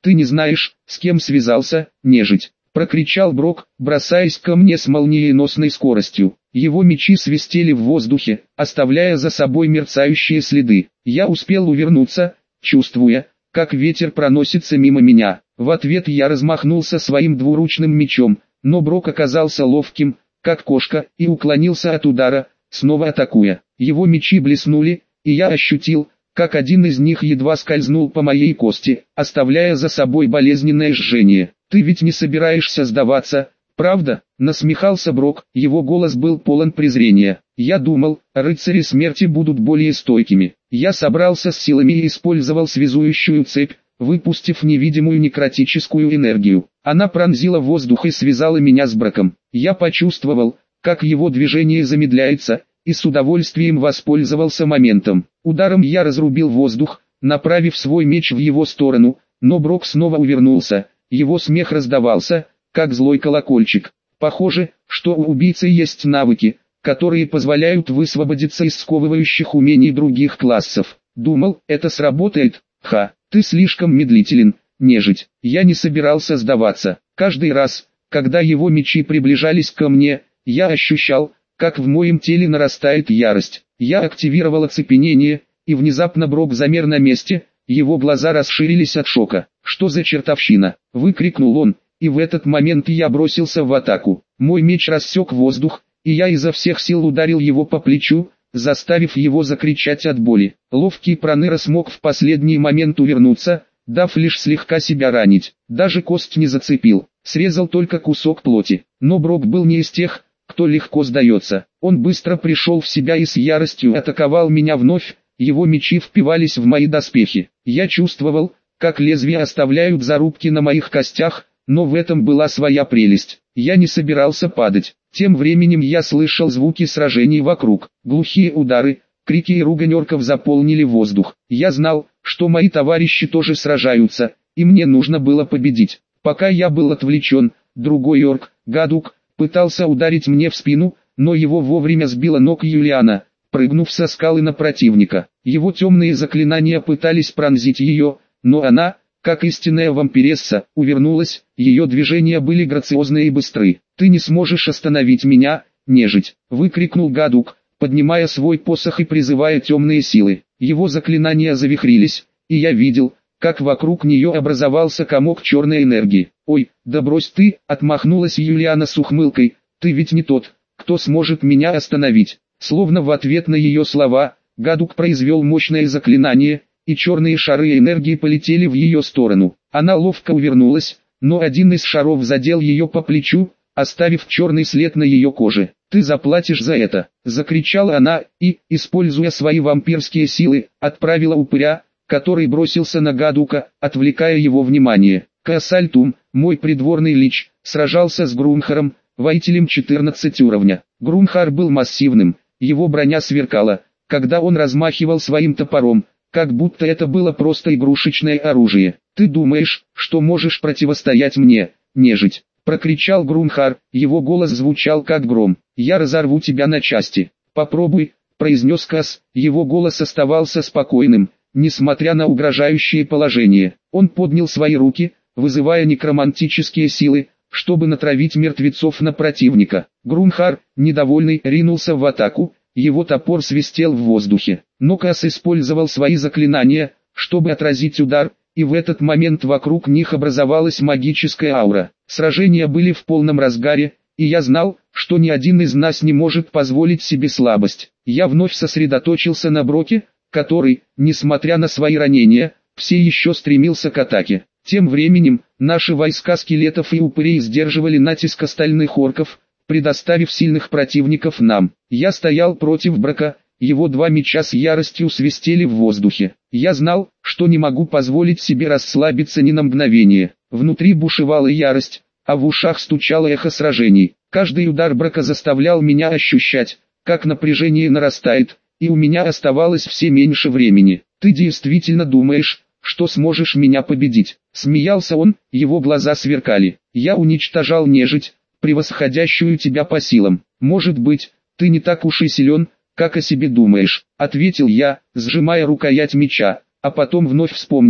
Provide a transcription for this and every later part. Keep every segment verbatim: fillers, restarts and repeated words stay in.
Ты не знаешь, с кем связался, нежить. Прокричал Брок, бросаясь ко мне с молниеносной скоростью. Его мечи свистели в воздухе, оставляя за собой мерцающие следы. Я успел увернуться, чувствуя, как ветер проносится мимо меня. В ответ я размахнулся своим двуручным мечом, но Брок оказался ловким, как кошка, и уклонился от удара, снова атакуя. Его мечи блеснули, и я ощутил, как один из них едва скользнул по моей кости, оставляя за собой болезненное жжение. «Ты ведь не собираешься сдаваться, правда?» — насмехался Брок, его голос был полон презрения. «Я думал, рыцари смерти будут более стойкими. Я собрался с силами и использовал связующую цепь, выпустив невидимую некротическую энергию. Она пронзила воздух и связала меня с Броком. Я почувствовал, как его движение замедляется, и с удовольствием воспользовался моментом. Ударом я разрубил воздух, направив свой меч в его сторону, но Брок снова увернулся. Его смех раздавался, как злой колокольчик. Похоже, что у убийцы есть навыки, которые позволяют высвободиться из сковывающих умений других классов. Думал, это сработает? Ха, ты слишком медлителен, нежить. Я не собирался сдаваться. Каждый раз, когда его мечи приближались ко мне, я ощущал, как в моем теле нарастает ярость. Я активировал оцепенение, и внезапно Брок замер на месте, его глаза расширились от шока. «Что за чертовщина?» — выкрикнул он, и в этот момент я бросился в атаку. Мой меч рассек воздух, и я изо всех сил ударил его по плечу, заставив его закричать от боли. Ловкий Проныра смог в последний момент увернуться, дав лишь слегка себя ранить. Даже кость не зацепил, срезал только кусок плоти. Но Брок был не из тех, кто легко сдается. Он быстро пришел в себя и с яростью атаковал меня вновь, его мечи впивались в мои доспехи. Я чувствовал, как лезвия оставляют зарубки на моих костях, но в этом была своя прелесть. Я не собирался падать. Тем временем я слышал звуки сражений вокруг. Глухие удары, крики и ругань орков заполнили воздух. Я знал, что мои товарищи тоже сражаются, и мне нужно было победить. Пока я был отвлечен, другой орк, Гадук, пытался ударить мне в спину, но его вовремя сбила ног Юлиана, прыгнув со скалы на противника. Его темные заклинания пытались пронзить ее, но она, как истинная вампиресса, увернулась, ее движения были грациозны и быстры. «Ты не сможешь остановить меня, нежить!» — выкрикнул Гадук, поднимая свой посох и призывая темные силы. Его заклинания завихрились, и я видел, как вокруг нее образовался комок черной энергии. «Ой, да брось ты!» — отмахнулась Юлиана с ухмылкой. «Ты ведь не тот, кто сможет меня остановить!» Словно в ответ на ее слова, Гадук произвел мощное заклинание, и черные шары энергии полетели в ее сторону. Она ловко увернулась, но один из шаров задел ее по плечу, оставив черный след на ее коже. «Ты заплатишь за это!» — закричала она, и, используя свои вампирские силы, отправила упыря, который бросился на Гадука, отвлекая его внимание. Кассальтум, мой придворный лич, сражался с Грунхаром, воителем четырнадцать уровня. Грунхар был массивным, его броня сверкала, когда он размахивал своим топором, как будто это было просто игрушечное оружие. «Ты думаешь, что можешь противостоять мне, нежить?» — прокричал Грунхар, его голос звучал как гром. «Я разорву тебя на части. Попробуй», — произнес Кас, его голос оставался спокойным, несмотря на угрожающее положение. Он поднял свои руки, вызывая некромантические силы, чтобы натравить мертвецов на противника. Грунхар, недовольный, ринулся в атаку, его топор свистел в воздухе. Но Кас использовал свои заклинания, чтобы отразить удар, и в этот момент вокруг них образовалась магическая аура. Сражения были в полном разгаре, и я знал, что ни один из нас не может позволить себе слабость. Я вновь сосредоточился на Броке, который, несмотря на свои ранения, все еще стремился к атаке. Тем временем, наши войска скелетов и упырей сдерживали натиск остальных орков, предоставив сильных противников нам. Я стоял против Брока, его два меча с яростью свистели в воздухе. Я знал, что не могу позволить себе расслабиться ни на мгновение. Внутри бушевала ярость, а в ушах стучало эхо сражений. Каждый удар Брока заставлял меня ощущать, как напряжение нарастает, и у меня оставалось все меньше времени. «Ты действительно думаешь, что сможешь меня победить?» — смеялся он, его глаза сверкали. «Я уничтожал нежить, превосходящую тебя по силам. Может быть, ты не так уж и силен, как о себе думаешь», — ответил я, сжимая рукоять меча, а потом вновь вспомнил,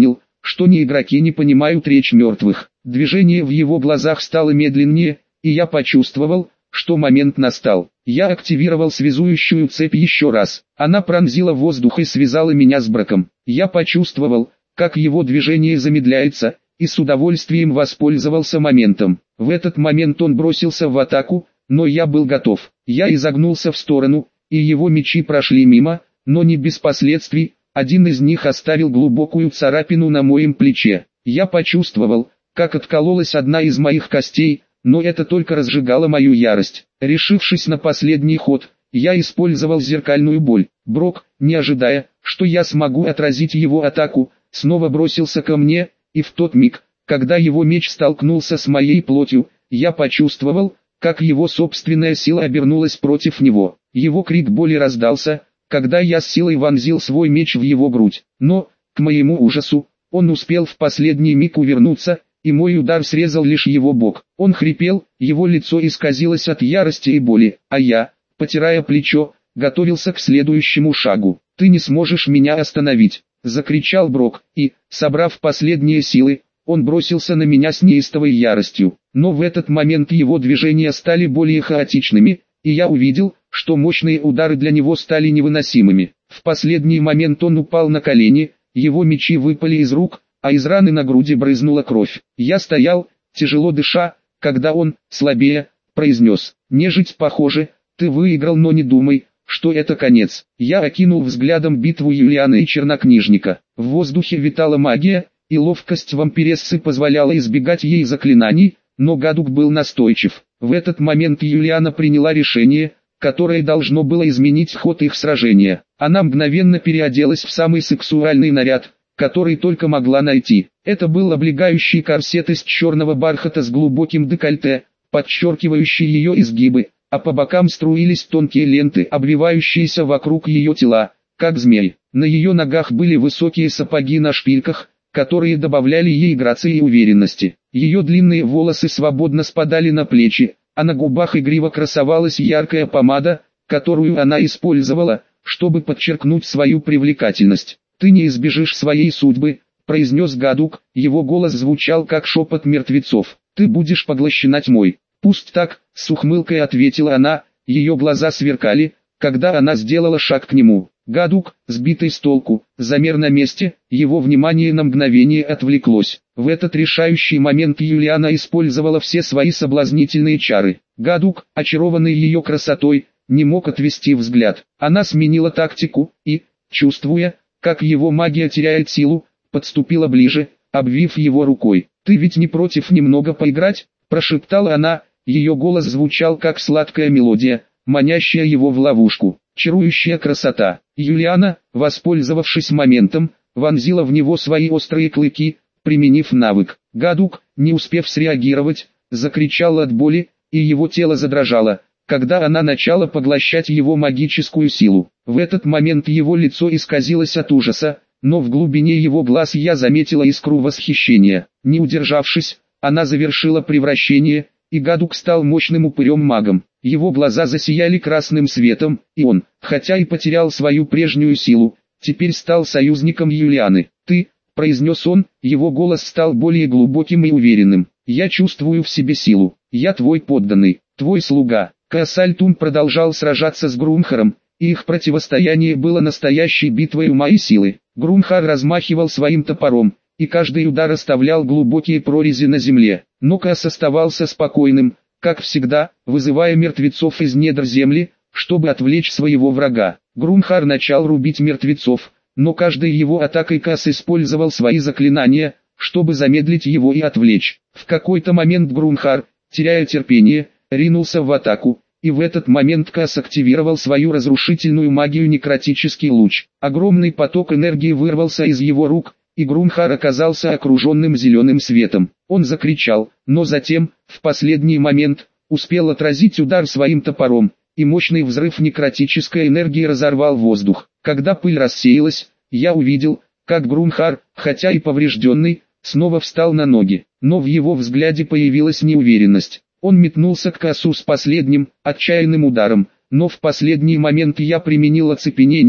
что ни игроки не понимают речь мертвых. Движение в его глазах стало медленнее, и я почувствовал, что момент настал. Я активировал связующую цепь еще раз. Она пронзила воздух и связала меня с Броком. Я почувствовал, как его движение замедляется, и с удовольствием воспользовался моментом. В этот момент он бросился в атаку, но я был готов. Я изогнулся в сторону, и его мечи прошли мимо, но не без последствий. Один из них оставил глубокую царапину на моем плече. Я почувствовал, как откололась одна из моих костей, но это только разжигало мою ярость. Решившись на последний ход, я использовал зеркальную боль. Брок, не ожидая, что я смогу отразить его атаку, снова бросился ко мне, и в тот миг, когда его меч столкнулся с моей плотью, я почувствовал, как его собственная сила обернулась против него. Его крик боли раздался, когда я с силой вонзил свой меч в его грудь. Но, к моему ужасу, он успел в последний миг увернуться, и мой удар срезал лишь его бок. Он хрипел, его лицо исказилось от ярости и боли, а я, потирая плечо, готовился к следующему шагу. «Ты не сможешь меня остановить!» — закричал Брок, и, собрав последние силы, он бросился на меня с неистовой яростью. Но в этот момент его движения стали более хаотичными, и я увидел, что мощные удары для него стали невыносимыми. В последний момент он упал на колени, его мечи выпали из рук, а из раны на груди брызнула кровь. Я стоял, тяжело дыша, когда он, слабее, произнес: «Нежить, похоже, ты выиграл, но не думай, что это конец». Я окинул взглядом битву Юлиана и Чернокнижника. В воздухе витала магия, и ловкость вампирессы позволяла избегать ей заклинаний, но Гадук был настойчив. В этот момент Юлиана приняла решение, которое должно было изменить ход их сражения. Она мгновенно переоделась в самый сексуальный наряд, который только могла найти. Это был облегающий корсет из черного бархата с глубоким декольте, подчеркивающий ее изгибы, а по бокам струились тонкие ленты, обвивающиеся вокруг ее тела, как змей. На ее ногах были высокие сапоги на шпильках, которые добавляли ей грации и уверенности. Ее длинные волосы свободно спадали на плечи, а на губах игриво красовалась яркая помада, которую она использовала, чтобы подчеркнуть свою привлекательность. «Ты не избежишь своей судьбы», — произнес Гадук, его голос звучал как шепот мертвецов. «Ты будешь поглощена тьмой». «Пусть так», — с ухмылкой ответила она, ее глаза сверкали, когда она сделала шаг к нему. Гадук, сбитый с толку, замер на месте, его внимание на мгновение отвлеклось. В этот решающий момент Юлиана использовала все свои соблазнительные чары. Гадук, очарованный ее красотой, не мог отвести взгляд. Она сменила тактику и, чувствуя, как его магия теряет силу, подступила ближе, обвив его рукой. «Ты ведь не против немного поиграть?» – прошептала она, ее голос звучал как сладкая мелодия, манящая его в ловушку. Чарующая красота. Юлиана, воспользовавшись моментом, вонзила в него свои острые клыки, применив навык. Гадук, не успев среагировать, закричал от боли, и его тело задрожало, когда она начала поглощать его магическую силу. В этот момент его лицо исказилось от ужаса, но в глубине его глаз я заметила искру восхищения. Не удержавшись, она завершила превращение, и Гадук стал мощным упырем-магом. Его глаза засияли красным светом, и он, хотя и потерял свою прежнюю силу, теперь стал союзником Юлианы. «Ты», — произнес он, его голос стал более глубоким и уверенным. «Я чувствую в себе силу. Я твой подданный, твой слуга». Каасальтун продолжал сражаться с Грунхаром, и их противостояние было настоящей битвой ума и силы. Грунхар размахивал своим топором, и каждый удар оставлял глубокие прорези на земле. Но Каас оставался спокойным, как всегда, вызывая мертвецов из недр земли, чтобы отвлечь своего врага. Грунхар начал рубить мертвецов, но каждой его атакой Каас использовал свои заклинания, чтобы замедлить его и отвлечь. В какой-то момент Грунхар, теряя терпение, ринулся в атаку, и в этот момент Каас активировал свою разрушительную магию некротический луч. Огромный поток энергии вырвался из его рук, и Грунхар оказался окруженным зеленым светом. Он закричал, но затем, в последний момент, успел отразить удар своим топором, и мощный взрыв некротической энергии разорвал воздух. Когда пыль рассеялась, я увидел, как Грунхар, хотя и поврежденный, снова встал на ноги, но в его взгляде появилась неуверенность. Он метнулся к Каасу с последним, отчаянным ударом, но в последний момент я применил оцепенение,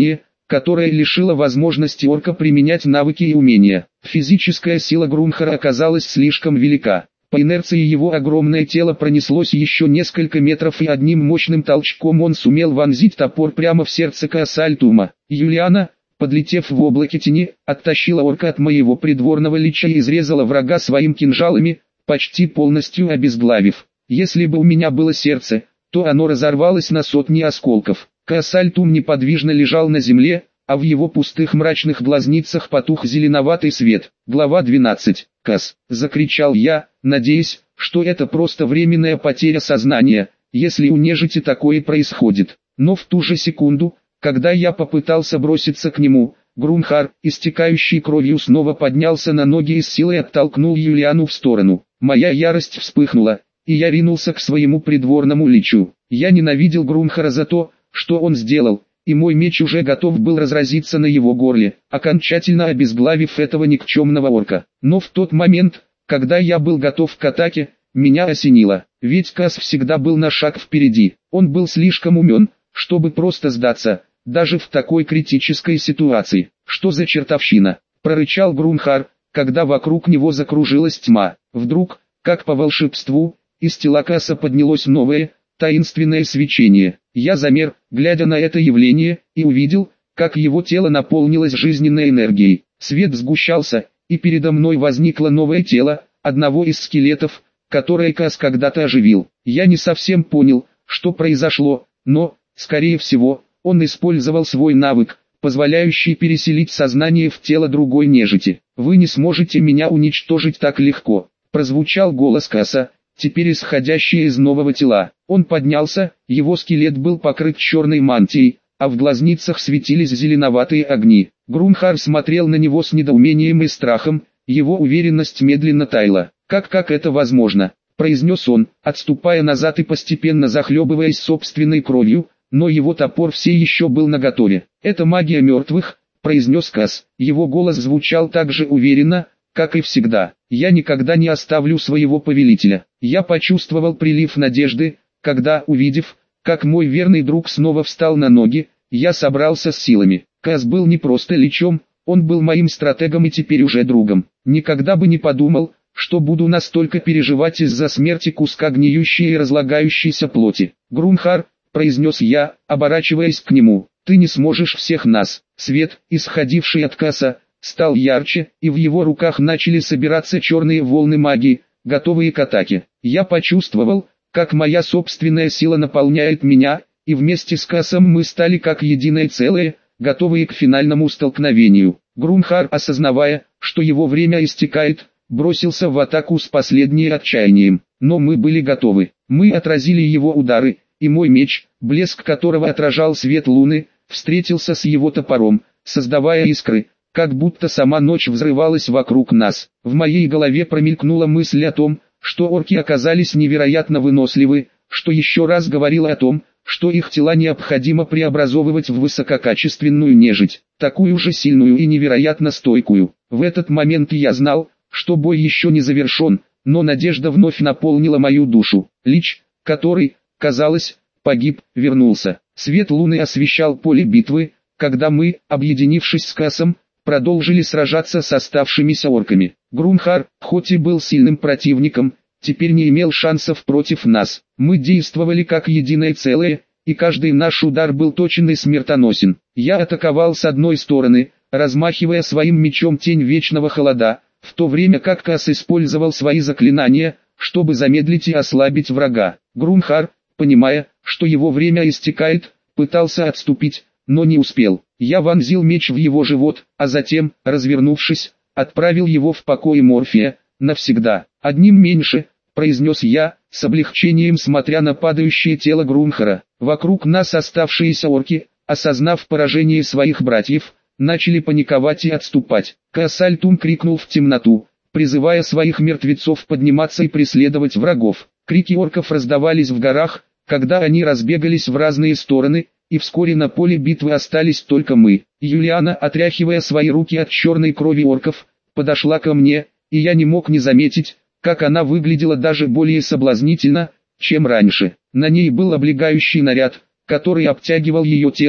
которая лишила возможности орка применять навыки и умения. Физическая сила Грунхара оказалась слишком велика. По инерции его огромное тело пронеслось еще несколько метров, и одним мощным толчком он сумел вонзить топор прямо в сердце Каасальтума. Юлиана, подлетев в облаке тени, оттащила орка от моего придворного лича и изрезала врага своим кинжалами, почти полностью обезглавив. Если бы у меня было сердце, то оно разорвалось на сотни осколков. Каасальтум неподвижно лежал на земле, а в его пустых мрачных глазницах потух зеленоватый свет. Глава двенадцать. «Кас!» — закричал я, надеясь, что это просто временная потеря сознания, если у нежити такое происходит. Но в ту же секунду, когда я попытался броситься к нему, Грунхар, истекающий кровью, снова поднялся на ноги и с силой оттолкнул Юлиану в сторону. Моя ярость вспыхнула, и я ринулся к своему придворному личу. Я ненавидел Грунхара за то, что он сделал, и мой меч уже готов был разразиться на его горле, окончательно обезглавив этого никчемного орка. Но в тот момент, когда я был готов к атаке, меня осенило, ведь Кас всегда был на шаг впереди. Он был слишком умен, чтобы просто сдаться, даже в такой критической ситуации. «Что за чертовщина?» — прорычал Грунхар, когда вокруг него закружилась тьма. Вдруг, как по волшебству, из тела Каса поднялось новое, таинственное свечение. Я замер, глядя на это явление, и увидел, как его тело наполнилось жизненной энергией. Свет сгущался, и передо мной возникло новое тело, одного из скелетов, которое Кас когда-то оживил. Я не совсем понял, что произошло, но, скорее всего, он использовал свой навык, позволяющий переселить сознание в тело другой нежити. «Вы не сможете меня уничтожить так легко», — прозвучал голос Каса, теперь исходящий из нового тела. Он поднялся, его скелет был покрыт черной мантией, а в глазницах светились зеленоватые огни. Грунхар смотрел на него с недоумением и страхом, его уверенность медленно таяла. «Как как это возможно?» — произнес он, отступая назад и постепенно захлебываясь собственной кровью, но его топор все еще был наготове. «Это магия мертвых», — произнес Кас. Его голос звучал так же уверенно, как и всегда. «Я никогда не оставлю своего повелителя». Я почувствовал прилив надежды, когда, увидев, как мой верный друг снова встал на ноги, я собрался с силами. Кас был не просто личом, он был моим стратегом и теперь уже другом. Никогда бы не подумал, что буду настолько переживать из-за смерти куска гниющей и разлагающейся плоти. «Грунхар», — произнес я, оборачиваясь к нему, — «ты не сможешь всех нас». Свет, исходивший от Каса, стал ярче, и в его руках начали собираться черные волны магии, готовые к атаке. Я почувствовал, как моя собственная сила наполняет меня, и вместе с Касом мы стали как единое целое, готовые к финальному столкновению. Грунхар, осознавая, что его время истекает, бросился в атаку с последним отчаянием. Но мы были готовы. Мы отразили его удары, и мой меч, блеск которого отражал свет луны, встретился с его топором, создавая искры, как будто сама ночь взрывалась вокруг нас. В моей голове промелькнула мысль о том, что орки оказались невероятно выносливы, что еще раз говорило о том, что их тела необходимо преобразовывать в высококачественную нежить, такую же сильную и невероятно стойкую. В этот момент я знал, что бой еще не завершен, но надежда вновь наполнила мою душу. Лич, который, казалось, погиб, вернулся. Свет луны освещал поле битвы, когда мы, объединившись с Касом, продолжили сражаться с оставшимися орками. Грунхар, хоть и был сильным противником, теперь не имел шансов против нас. Мы действовали как единое целое, и каждый наш удар был точен и смертоносен. Я атаковал с одной стороны, размахивая своим мечом тень вечного холода, в то время как Кас использовал свои заклинания, чтобы замедлить и ослабить врага. Грунхар, понимая, что его время истекает, пытался отступить, но не успел. Я вонзил меч в его живот, а затем, развернувшись, отправил его в покой Морфия, навсегда. «Одним меньше», — произнес я, с облегчением смотря на падающее тело Грунхара. Вокруг нас оставшиеся орки, осознав поражение своих братьев, начали паниковать и отступать. Каасальтум крикнул в темноту, призывая своих мертвецов подниматься и преследовать врагов. Крики орков раздавались в горах, когда они разбегались в разные стороны, и вскоре на поле битвы остались только мы. Юлиана, отряхивая свои руки от черной крови орков, подошла ко мне, и я не мог не заметить, как она выглядела даже более соблазнительно, чем раньше. На ней был облегающий наряд, который обтягивал ее тело,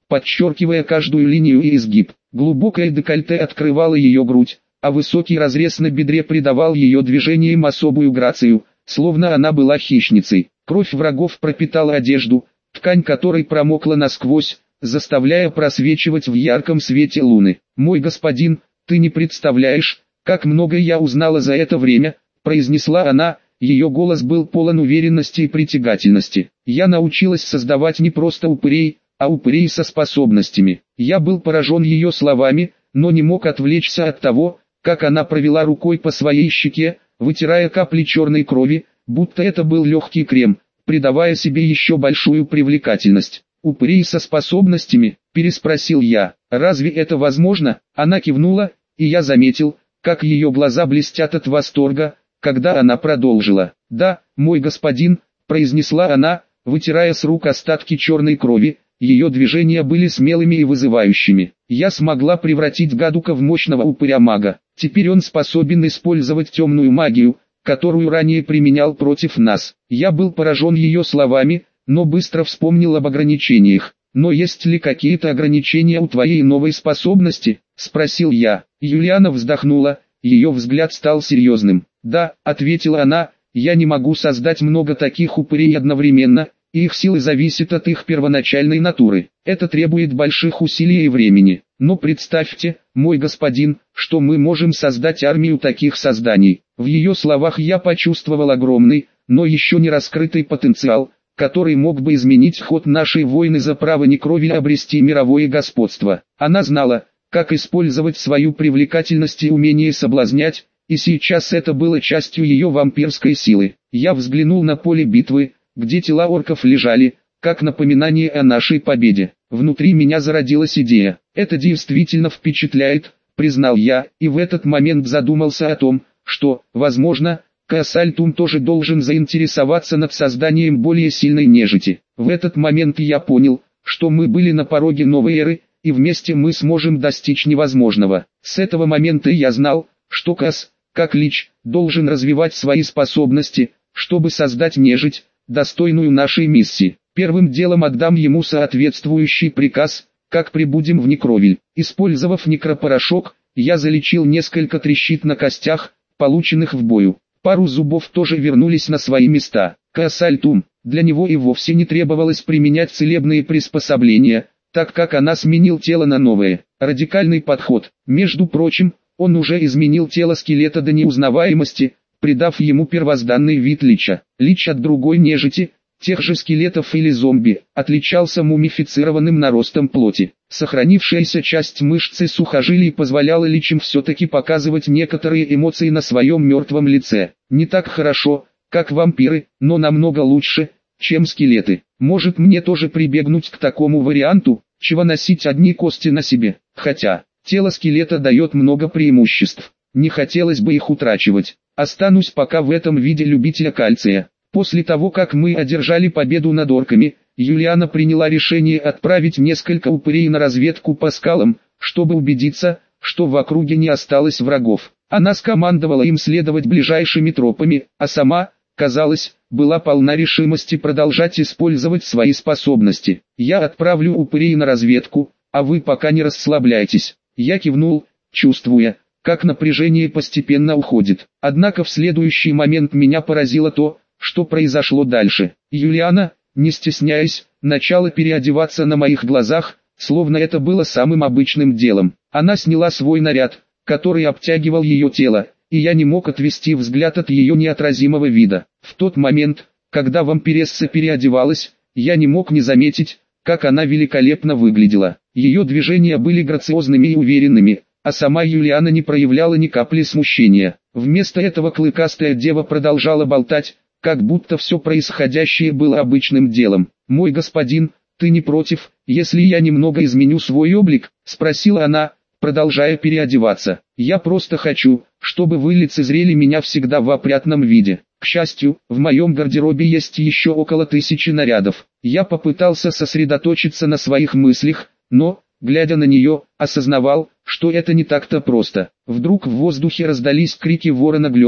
подчеркивая каждую линию и изгиб. Глубокое декольте открывало ее грудь, а высокий разрез на бедре придавал ее движениям особую грацию, словно она была хищницей. Кровь врагов пропитала одежду, ткань которой промокла насквозь, заставляя просвечивать в ярком свете луны. «Мой господин, ты не представляешь, как много я узнала за это время», — произнесла она, ее голос был полон уверенности и притягательности. «Я научилась создавать не просто упырей, а упырей со способностями». Я был поражен ее словами, но не мог отвлечься от того, как она провела рукой по своей щеке, вытирая капли черной крови, будто это был легкий крем, придавая себе еще большую привлекательность. «Упырей со способностями?» – переспросил я. «Разве это возможно?» Она кивнула, и я заметил, как ее глаза блестят от восторга, когда она продолжила. «Да, мой господин», – произнесла она, вытирая с рук остатки черной крови, ее движения были смелыми и вызывающими. «Я смогла превратить Гадука в мощного упыря-мага. Теперь он способен использовать темную магию, которую ранее применял против нас». Я был поражен ее словами, но быстро вспомнил об ограничениях. «Но есть ли какие-то ограничения у твоей новой способности?» – спросил я. Юлиана вздохнула, ее взгляд стал серьезным. «Да», – ответила она, – «я не могу создать много таких упырей одновременно, и их силы зависят от их первоначальной натуры. Это требует больших усилий и времени. Но представьте, мой господин, что мы можем создать армию таких созданий». В ее словах я почувствовал огромный, но еще не раскрытый потенциал, который мог бы изменить ход нашей войны за право некрови и обрести мировое господство. Она знала, как использовать свою привлекательность и умение соблазнять, и сейчас это было частью ее вампирской силы. Я взглянул на поле битвы, где тела орков лежали, как напоминание о нашей победе. Внутри меня зародилась идея. «Это действительно впечатляет», — признал я, и в этот момент задумался о том, что, возможно, Каасальтум тоже должен заинтересоваться над созданием более сильной нежити. В этот момент я понял, что мы были на пороге новой эры, и вместе мы сможем достичь невозможного. С этого момента я знал, что Каас, как лич, должен развивать свои способности, чтобы создать нежить, достойную нашей миссии. Первым делом отдам ему соответствующий приказ, как прибудем в Некровиль. Использовав некропорошок, я залечил несколько трещин на костях, полученных в бою. Пару зубов тоже вернулись на свои места. Каасальтум, для него и вовсе не требовалось применять целебные приспособления, так как она сменил тело на новое. Радикальный подход. Между прочим, он уже изменил тело скелета до неузнаваемости, придав ему первозданный вид лича. Лич от другой нежити, тех же скелетов или зомби, отличался мумифицированным наростом плоти. Сохранившаяся часть мышц и сухожилий позволяла личам все-таки показывать некоторые эмоции на своем мертвом лице. Не так хорошо, как вампиры, но намного лучше, чем скелеты. Может, мне тоже прибегнуть к такому варианту, чего носить одни кости на себе. Хотя, тело скелета дает много преимуществ. Не хотелось бы их утрачивать. Останусь пока в этом виде любителя кальция. После того, как мы одержали победу над орками, Юлиана приняла решение отправить несколько упырей на разведку по скалам, чтобы убедиться, что в округе не осталось врагов. Она скомандовала им следовать ближайшими тропами, а сама, казалось, была полна решимости продолжать использовать свои способности. «Я отправлю упырей на разведку, а вы пока не расслабляйтесь». Я кивнул, чувствуя, как напряжение постепенно уходит. Однако в следующий момент меня поразило то, что произошло дальше. Юлиана, не стесняясь, начала переодеваться на моих глазах, словно это было самым обычным делом. Она сняла свой наряд, который обтягивал ее тело, и я не мог отвести взгляд от ее неотразимого вида. В тот момент, когда вампиресса переодевалась, я не мог не заметить, как она великолепно выглядела. Ее движения были грациозными и уверенными, а сама Юлиана не проявляла ни капли смущения. Вместо этого клыкастая дева продолжала болтать, как будто все происходящее было обычным делом. «Мой господин, ты не против, если я немного изменю свой облик?» – спросила она, продолжая переодеваться. «Я просто хочу, чтобы вы лицезрели меня всегда в опрятном виде. К счастью, в моем гардеробе есть еще около тысячи нарядов». Я попытался сосредоточиться на своих мыслях, но, глядя на нее, осознавал, что это не так-то просто. Вдруг в воздухе раздались крики ворона Глёка,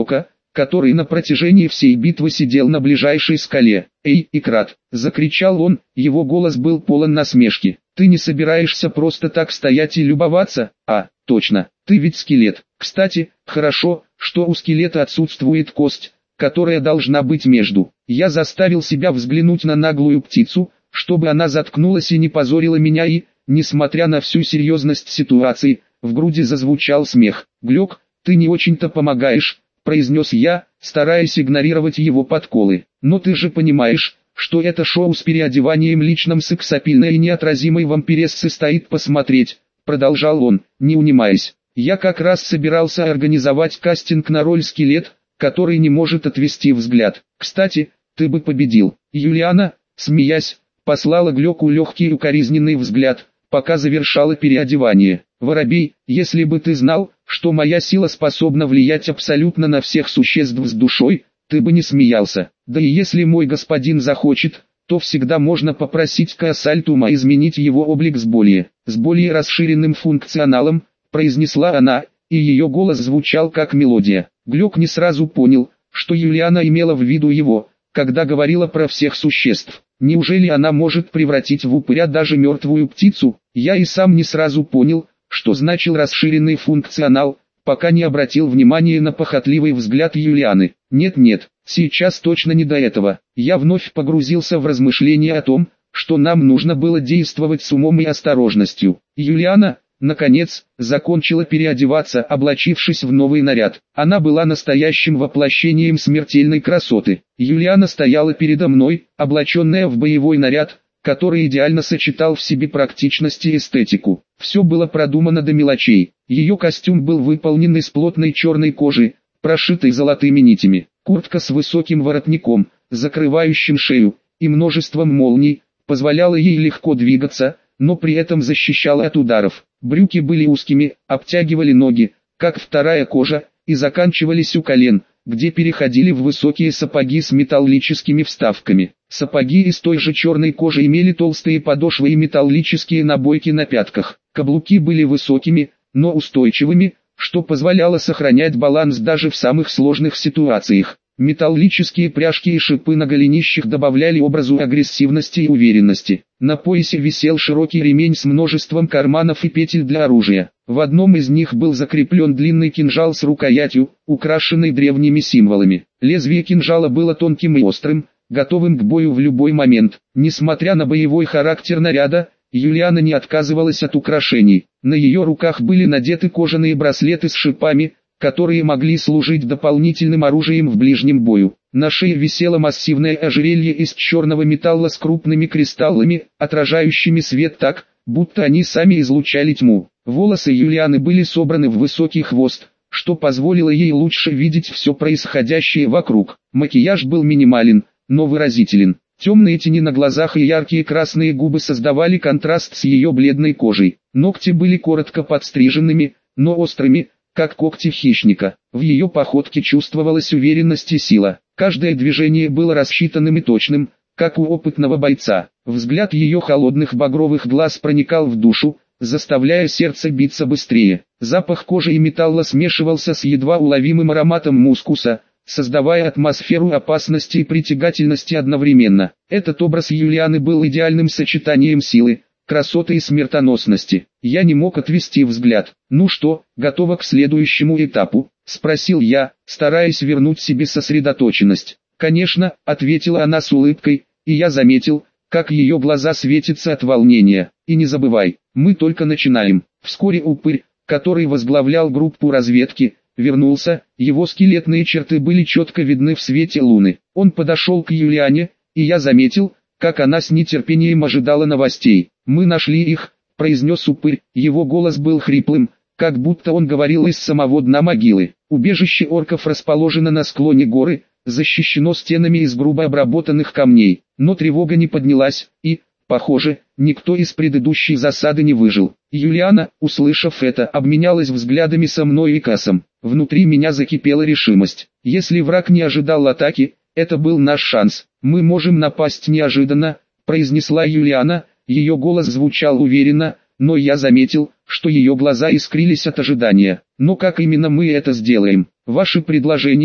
который на протяжении всей битвы сидел на ближайшей скале. «Эй, Икрат!» — закричал он, его голос был полон насмешки. «Ты не собираешься просто так стоять и любоваться? А, точно, ты ведь скелет. Кстати, хорошо, что у скелета отсутствует кость, которая должна быть между». Я заставил себя взглянуть на наглую птицу, чтобы она заткнулась и не позорила меня и, несмотря на всю серьезность ситуации, в груди зазвучал смех. «Глёк, ты не очень-то помогаешь», — произнес я, стараясь игнорировать его подколы. «Но ты же понимаешь, что это шоу с переодеванием личным сексапильной и неотразимой вампирессы стоит посмотреть», — продолжал он, не унимаясь. «Я как раз собирался организовать кастинг на роль скелет, который не может отвести взгляд. Кстати, ты бы победил». Юлиана, смеясь, послала Глёку легкий укоризненный взгляд, пока завершала переодевание. «Воробей, если бы ты знал, что моя сила способна влиять абсолютно на всех существ с душой, ты бы не смеялся. Да и если мой господин захочет, то всегда можно попросить Каасальтума изменить его облик с более, с более расширенным функционалом», — произнесла она, и ее голос звучал как мелодия. Глёк не сразу понял, что Юлиана имела в виду его, когда говорила про всех существ. Неужели она может превратить в упыря даже мертвую птицу? Я и сам не сразу понял, что значил расширенный функционал, пока не обратил внимания на похотливый взгляд Юлианы. Нет-нет, сейчас точно не до этого. Я вновь погрузился в размышления о том, что нам нужно было действовать с умом и осторожностью. Юлиана, наконец, закончила переодеваться, облачившись в новый наряд. Она была настоящим воплощением смертельной красоты. Юлиана стояла передо мной, облаченная в боевой наряд, который идеально сочетал в себе практичность и эстетику. Все было продумано до мелочей. Ее костюм был выполнен из плотной черной кожи, прошитой золотыми нитями. Куртка с высоким воротником, закрывающим шею, и множеством молний, позволяла ей легко двигаться, но при этом защищала от ударов. Брюки были узкими, обтягивали ноги, как вторая кожа, и заканчивались у колен, где переходили в высокие сапоги с металлическими вставками. Сапоги из той же черной кожи имели толстые подошвы и металлические набойки на пятках. Каблуки были высокими, но устойчивыми, что позволяло сохранять баланс даже в самых сложных ситуациях. Металлические пряжки и шипы на голенищах добавляли образу агрессивности и уверенности. На поясе висел широкий ремень с множеством карманов и петель для оружия. В одном из них был закреплен длинный кинжал с рукоятью, украшенной древними символами. Лезвие кинжала было тонким и острым, готовым к бою в любой момент. Несмотря на боевой характер наряда, Юлиана не отказывалась от украшений. На ее руках были надеты кожаные браслеты с шипами, которые могли служить дополнительным оружием в ближнем бою. На шее висело массивное ожерелье из черного металла с крупными кристаллами, отражающими свет так, будто они сами излучали тьму. Волосы Юлианы были собраны в высокий хвост, что позволило ей лучше видеть все происходящее вокруг. Макияж был минимален, но выразителен. Темные тени на глазах и яркие красные губы создавали контраст с ее бледной кожей. Ногти были коротко подстриженными, но острыми, как когти хищника. В ее походке чувствовалась уверенность и сила. Каждое движение было рассчитанным и точным, как у опытного бойца. Взгляд ее холодных багровых глаз проникал в душу, заставляя сердце биться быстрее. Запах кожи и металла смешивался с едва уловимым ароматом мускуса, создавая атмосферу опасности и притягательности одновременно. Этот образ Юлианы был идеальным сочетанием силы, красоты и смертоносности. Я не мог отвести взгляд. «Ну что, готова к следующему этапу?» — спросил я, стараясь вернуть себе сосредоточенность. «Конечно», — ответила она с улыбкой, и я заметил, как ее глаза светятся от волнения. «И не забывай, мы только начинаем». Вскоре упырь, который возглавлял группу разведки, вернулся, его скелетные черты были четко видны в свете луны. Он подошел к Юлиане, и я заметил, как она с нетерпением ожидала новостей. «Мы нашли их», — произнес упырь, его голос был хриплым, как будто он говорил из самого дна могилы. «Убежище орков расположено на склоне горы, защищено стенами из грубо обработанных камней, но тревога не поднялась, и, похоже, никто из предыдущей засады не выжил». Юлиана, услышав это, обменялась взглядами со мной и Касом. Внутри меня закипела решимость. Если враг не ожидал атаки, это был наш шанс. «Мы можем напасть неожиданно», — произнесла Юлиана, ее голос звучал уверенно, но я заметил, что ее глаза искрились от ожидания. «Но как именно мы это сделаем? Ваши предложения,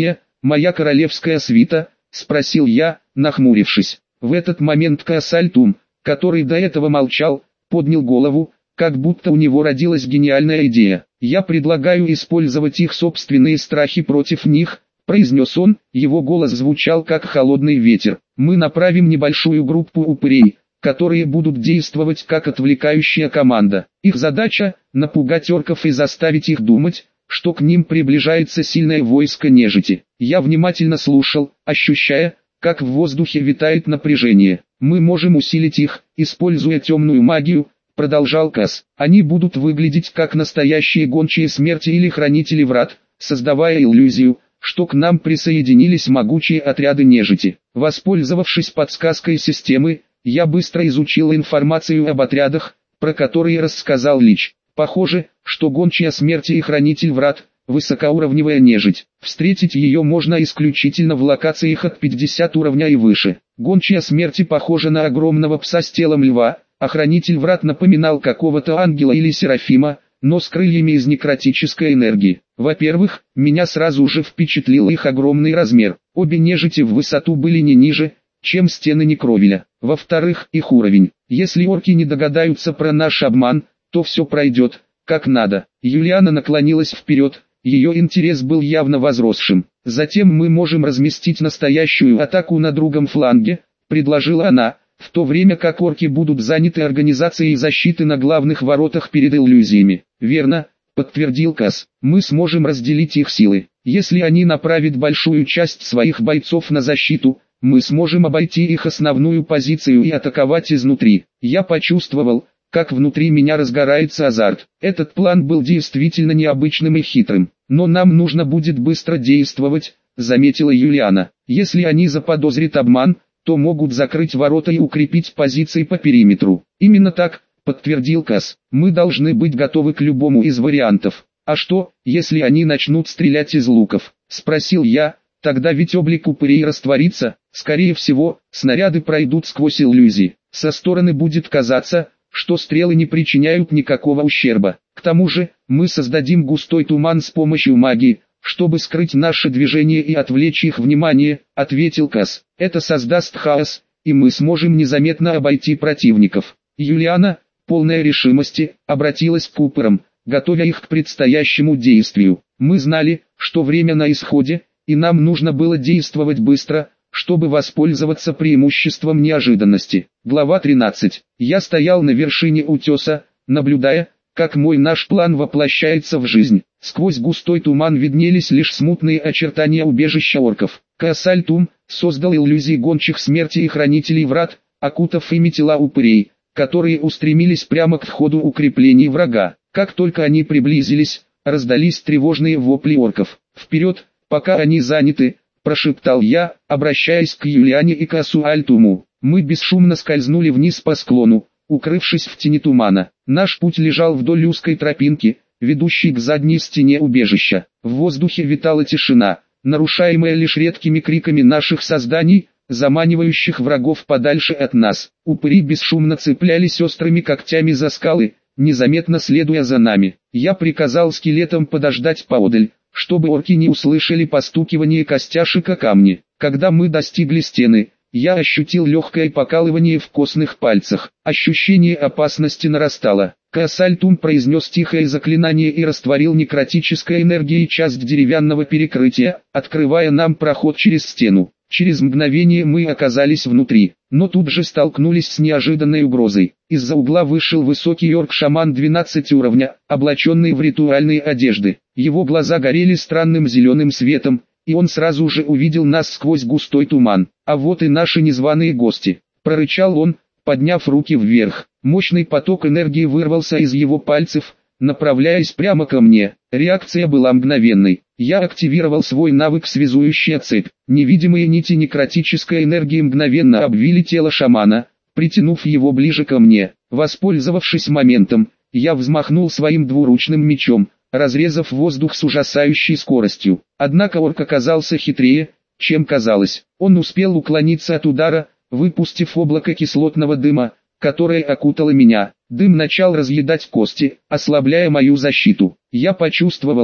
«Моя королевская свита?» – спросил я, нахмурившись. В этот момент Каасальтум, который до этого молчал, поднял голову, как будто у него родилась гениальная идея. «Я предлагаю использовать их собственные страхи против них», – произнес он, его голос звучал как холодный ветер. «Мы направим небольшую группу упырей, которые будут действовать как отвлекающая команда. Их задача – напугать орков и заставить их думать, что к ним приближается сильное войско нежити». Я внимательно слушал, ощущая, как в воздухе витает напряжение. «Мы можем усилить их, используя темную магию», — продолжал Кас. «Они будут выглядеть как настоящие гончие смерти или хранители врат, создавая иллюзию, что к нам присоединились могучие отряды нежити». Воспользовавшись подсказкой системы, я быстро изучил информацию об отрядах, про которые рассказал Лич. Похоже, что гончая смерти и хранитель врат – высокоуровневая нежить. Встретить ее можно исключительно в локациях от пятидесятого уровня и выше. Гончая смерти похожа на огромного пса с телом льва, а хранитель врат напоминал какого-то ангела или серафима, но с крыльями из некротической энергии. Во-первых, меня сразу же впечатлил их огромный размер. Обе нежити в высоту были не ниже, чем стены Некровеля. Во-вторых, их уровень. Если орки не догадаются про наш обман, то все пройдет как надо. Юлиана наклонилась вперед. Ее интерес был явно возросшим. «Затем мы можем разместить настоящую атаку на другом фланге», — предложила она, в то время как орки будут заняты организацией защиты на главных воротах перед иллюзиями. «Верно», — подтвердил Кас. «Мы сможем разделить их силы. Если они направят большую часть своих бойцов на защиту, мы сможем обойти их основную позицию и атаковать изнутри». Я почувствовал, как внутри меня разгорается азарт. Этот план был действительно необычным и хитрым. «Но нам нужно будет быстро действовать», — заметила Юлиана. «Если они заподозрят обман, то могут закрыть ворота и укрепить позиции по периметру». «Именно так», — подтвердил Кас. «Мы должны быть готовы к любому из вариантов». «А что, если они начнут стрелять из луков?» — спросил я. «Тогда ведь облик упырей растворится. Скорее всего, снаряды пройдут сквозь иллюзии. Со стороны будет казаться, что стрелы не причиняют никакого ущерба. К тому же, мы создадим густой туман с помощью магии, чтобы скрыть наше движение и отвлечь их внимание», — ответил Кас. «Это создаст хаос, и мы сможем незаметно обойти противников». Юлиана, полная решимости, обратилась к упырам, готовя их к предстоящему действию. «Мы знали, что время на исходе, и нам нужно было действовать быстро, чтобы воспользоваться преимуществом неожиданности». Глава тринадцать. Я стоял на вершине утеса, наблюдая, как мой наш план воплощается в жизнь. Сквозь густой туман виднелись лишь смутные очертания убежища орков. Каасальтум создал иллюзии гончих смерти и хранителей врат, окутав ими тела упырей, которые устремились прямо к входу укреплений врага. Как только они приблизились, раздались тревожные вопли орков. «Вперед, пока они заняты», — прошептал я, обращаясь к Юлиане и Каасуальтуму. Мы бесшумно скользнули вниз по склону, укрывшись в тени тумана. Наш путь лежал вдоль узкой тропинки, ведущей к задней стене убежища. В воздухе витала тишина, нарушаемая лишь редкими криками наших созданий, заманивающих врагов подальше от нас. Упыри бесшумно цеплялись острыми когтями за скалы, незаметно следуя за нами. Я приказал скелетам подождать поодаль, чтобы орки не услышали постукивание костяшек о камни. Когда мы достигли стены, я ощутил легкое покалывание в костных пальцах. Ощущение опасности нарастало. Каасальтум произнес тихое заклинание и растворил некротической энергией часть деревянного перекрытия, открывая нам проход через стену. Через мгновение мы оказались внутри, но тут же столкнулись с неожиданной угрозой. Из-за угла вышел высокий орк-шаман двенадцатого уровня, облаченный в ритуальные одежды. Его глаза горели странным зеленым светом, и он сразу же увидел нас сквозь густой туман. «А вот и наши незваные гости», — прорычал он, подняв руки вверх. Мощный поток энергии вырвался из его пальцев, направляясь прямо ко мне. Реакция была мгновенной. Я активировал свой навык «Связующая цепь». Невидимые нити некротической энергии мгновенно обвили тело шамана, притянув его ближе ко мне. Воспользовавшись моментом, я взмахнул своим двуручным мечом, разрезав воздух с ужасающей скоростью. Однако орк оказался хитрее, чем казалось. Он успел уклониться от удара, выпустив облако кислотного дыма, которое окутало меня. Дым начал разъедать кости, ослабляя мою защиту. Я почувствовал,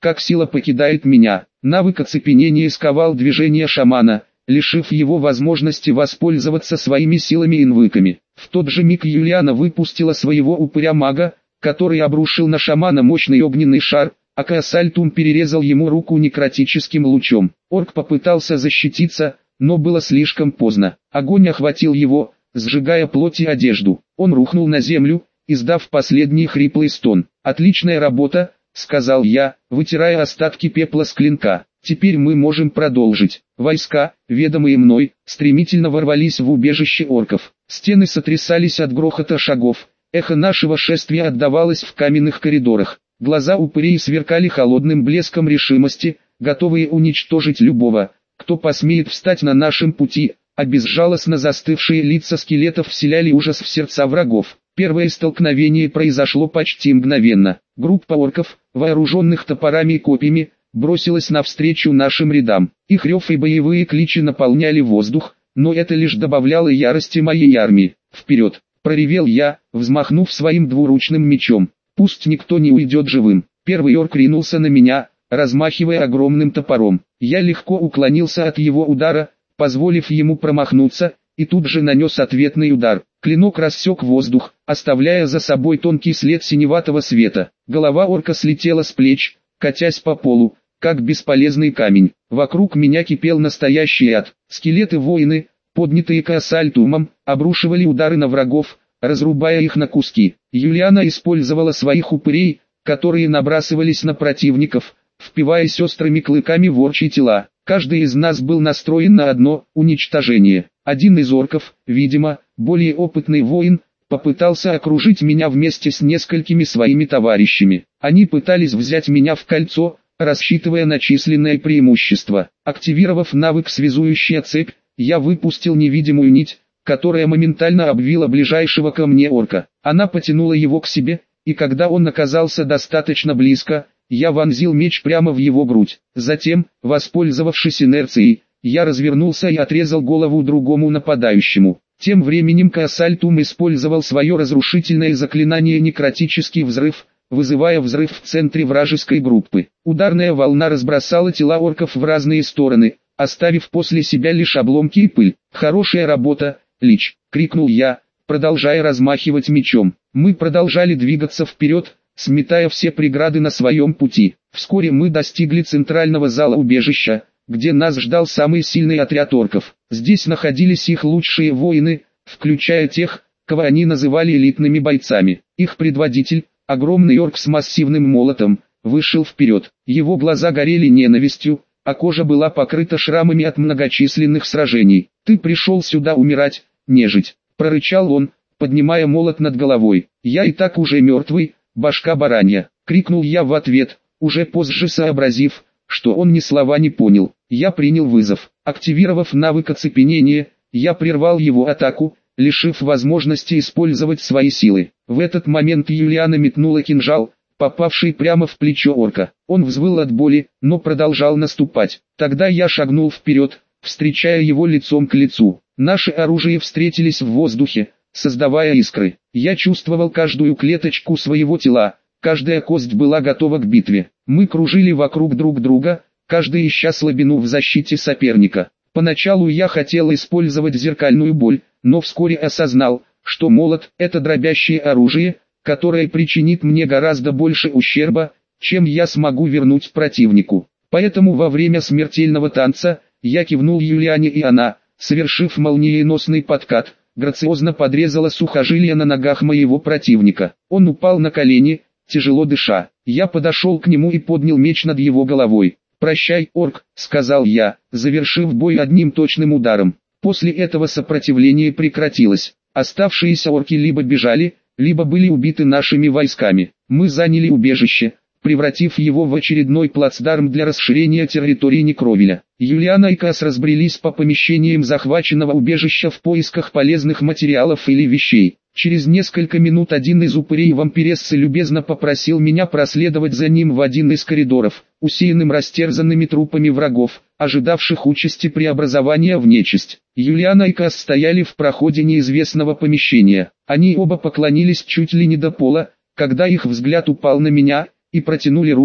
как сила покидает меня. Навык оцепенения сковал движение шамана, лишив его возможности воспользоваться своими силами-инвыками. В тот же миг Юлиана выпустила своего упыря-мага, который обрушил на шамана мощный огненный шар, а Каасальтум перерезал ему руку некротическим лучом. Орк попытался защититься, но было слишком поздно. Огонь охватил его, сжигая плоть и одежду. Он рухнул на землю, издав последний хриплый стон. «Отличная работа», — сказал я, вытирая остатки пепла с клинка. «Теперь мы можем продолжить». Войска, ведомые мной, стремительно ворвались в убежище орков. Стены сотрясались от грохота шагов. Эхо нашего шествия отдавалось в каменных коридорах. Глаза упырей сверкали холодным блеском решимости, готовые уничтожить любого, кто посмеет встать на нашем пути, а безжалостно застывшие лица скелетов вселяли ужас в сердца врагов. Первое столкновение произошло почти мгновенно. Группа орков, вооруженных топорами и копьями, бросилась навстречу нашим рядам. Их рев и боевые кличи наполняли воздух, но это лишь добавляло ярости моей армии. «Вперед!» — проревел я, взмахнув своим двуручным мечом. «Пусть никто не уйдет живым». Первый орк ринулся на меня, размахивая огромным топором. Я легко уклонился от его удара, позволив ему промахнуться, и тут же нанес ответный удар. Клинок рассек воздух, оставляя за собой тонкий след синеватого света. Голова орка слетела с плеч, катясь по полу, как бесполезный камень. Вокруг меня кипел настоящий ад. Скелеты-воины, поднятые Каасальтумом, обрушивали удары на врагов, разрубая их на куски. Юлиана использовала своих упырей, которые набрасывались на противников, впиваясь острыми клыками в орчьи тела. Каждый из нас был настроен на одно – уничтожение. Один из орков, видимо, более опытный воин, попытался окружить меня вместе с несколькими своими товарищами. Они пытались взять меня в кольцо, рассчитывая на численное преимущество. Активировав навык «Связующая цепь», я выпустил невидимую нить, которая моментально обвила ближайшего ко мне орка. Она потянула его к себе, и когда он оказался достаточно близко, я вонзил меч прямо в его грудь. Затем, воспользовавшись инерцией, я развернулся и отрезал голову другому нападающему. Тем временем Каасальтум использовал свое разрушительное заклинание «Некротический взрыв», вызывая взрыв в центре вражеской группы. Ударная волна разбросала тела орков в разные стороны, оставив после себя лишь обломки и пыль. «Хорошая работа, Лич!» — крикнул я, продолжая размахивать мечом. Мы продолжали двигаться вперед, сметая все преграды на своем пути. Вскоре мы достигли центрального зала убежища, где нас ждал самый сильный отряд орков. Здесь находились их лучшие воины, включая тех, кого они называли элитными бойцами. Их предводитель, огромный орк с массивным молотом, вышел вперед. Его глаза горели ненавистью, а кожа была покрыта шрамами от многочисленных сражений. «Ты пришел сюда умирать, нежить!» — прорычал он, поднимая молот над головой. «Я и так уже мертвый, башка баранья!» — крикнул я в ответ, уже позже сообразив, что он ни слова не понял. Я принял вызов. Активировав навык оцепенения, я прервал его атаку, лишив возможности использовать свои силы. В этот момент Юлиана метнула кинжал, попавший прямо в плечо орка. Он взвыл от боли, но продолжал наступать. Тогда я шагнул вперед, встречая его лицом к лицу. Наши оружия встретились в воздухе, создавая искры. Я чувствовал каждую клеточку своего тела, каждая кость была готова к битве. Мы кружили вокруг друг друга, каждый ища слабину в защите соперника. Поначалу я хотел использовать зеркальную боль, но вскоре осознал, что молот – это дробящее оружие, которое причинит мне гораздо больше ущерба, чем я смогу вернуть противнику. Поэтому во время смертельного танца, я кивнул Юлиане, и она, совершив молниеносный подкат, грациозно подрезала сухожилия на ногах моего противника. Он упал на колени, тяжело дыша. Я подошел к нему и поднял меч над его головой. «Прощай, орк», — сказал я, завершив бой одним точным ударом. После этого сопротивление прекратилось. Оставшиеся орки либо бежали, либо были убиты нашими войсками. Мы заняли убежище, превратив его в очередной плацдарм для расширения территории Некровиля. Юлиана и Каас разбрелись по помещениям захваченного убежища в поисках полезных материалов или вещей. Через несколько минут один из упырей вампирессы любезно попросил меня проследовать за ним в один из коридоров, усеянным растерзанными трупами врагов, ожидавших участи преобразования в нечисть. Юлиана и Каас стояли в проходе неизвестного помещения. Они оба поклонились чуть ли не до пола, когда их взгляд упал на меня, и протянули руки,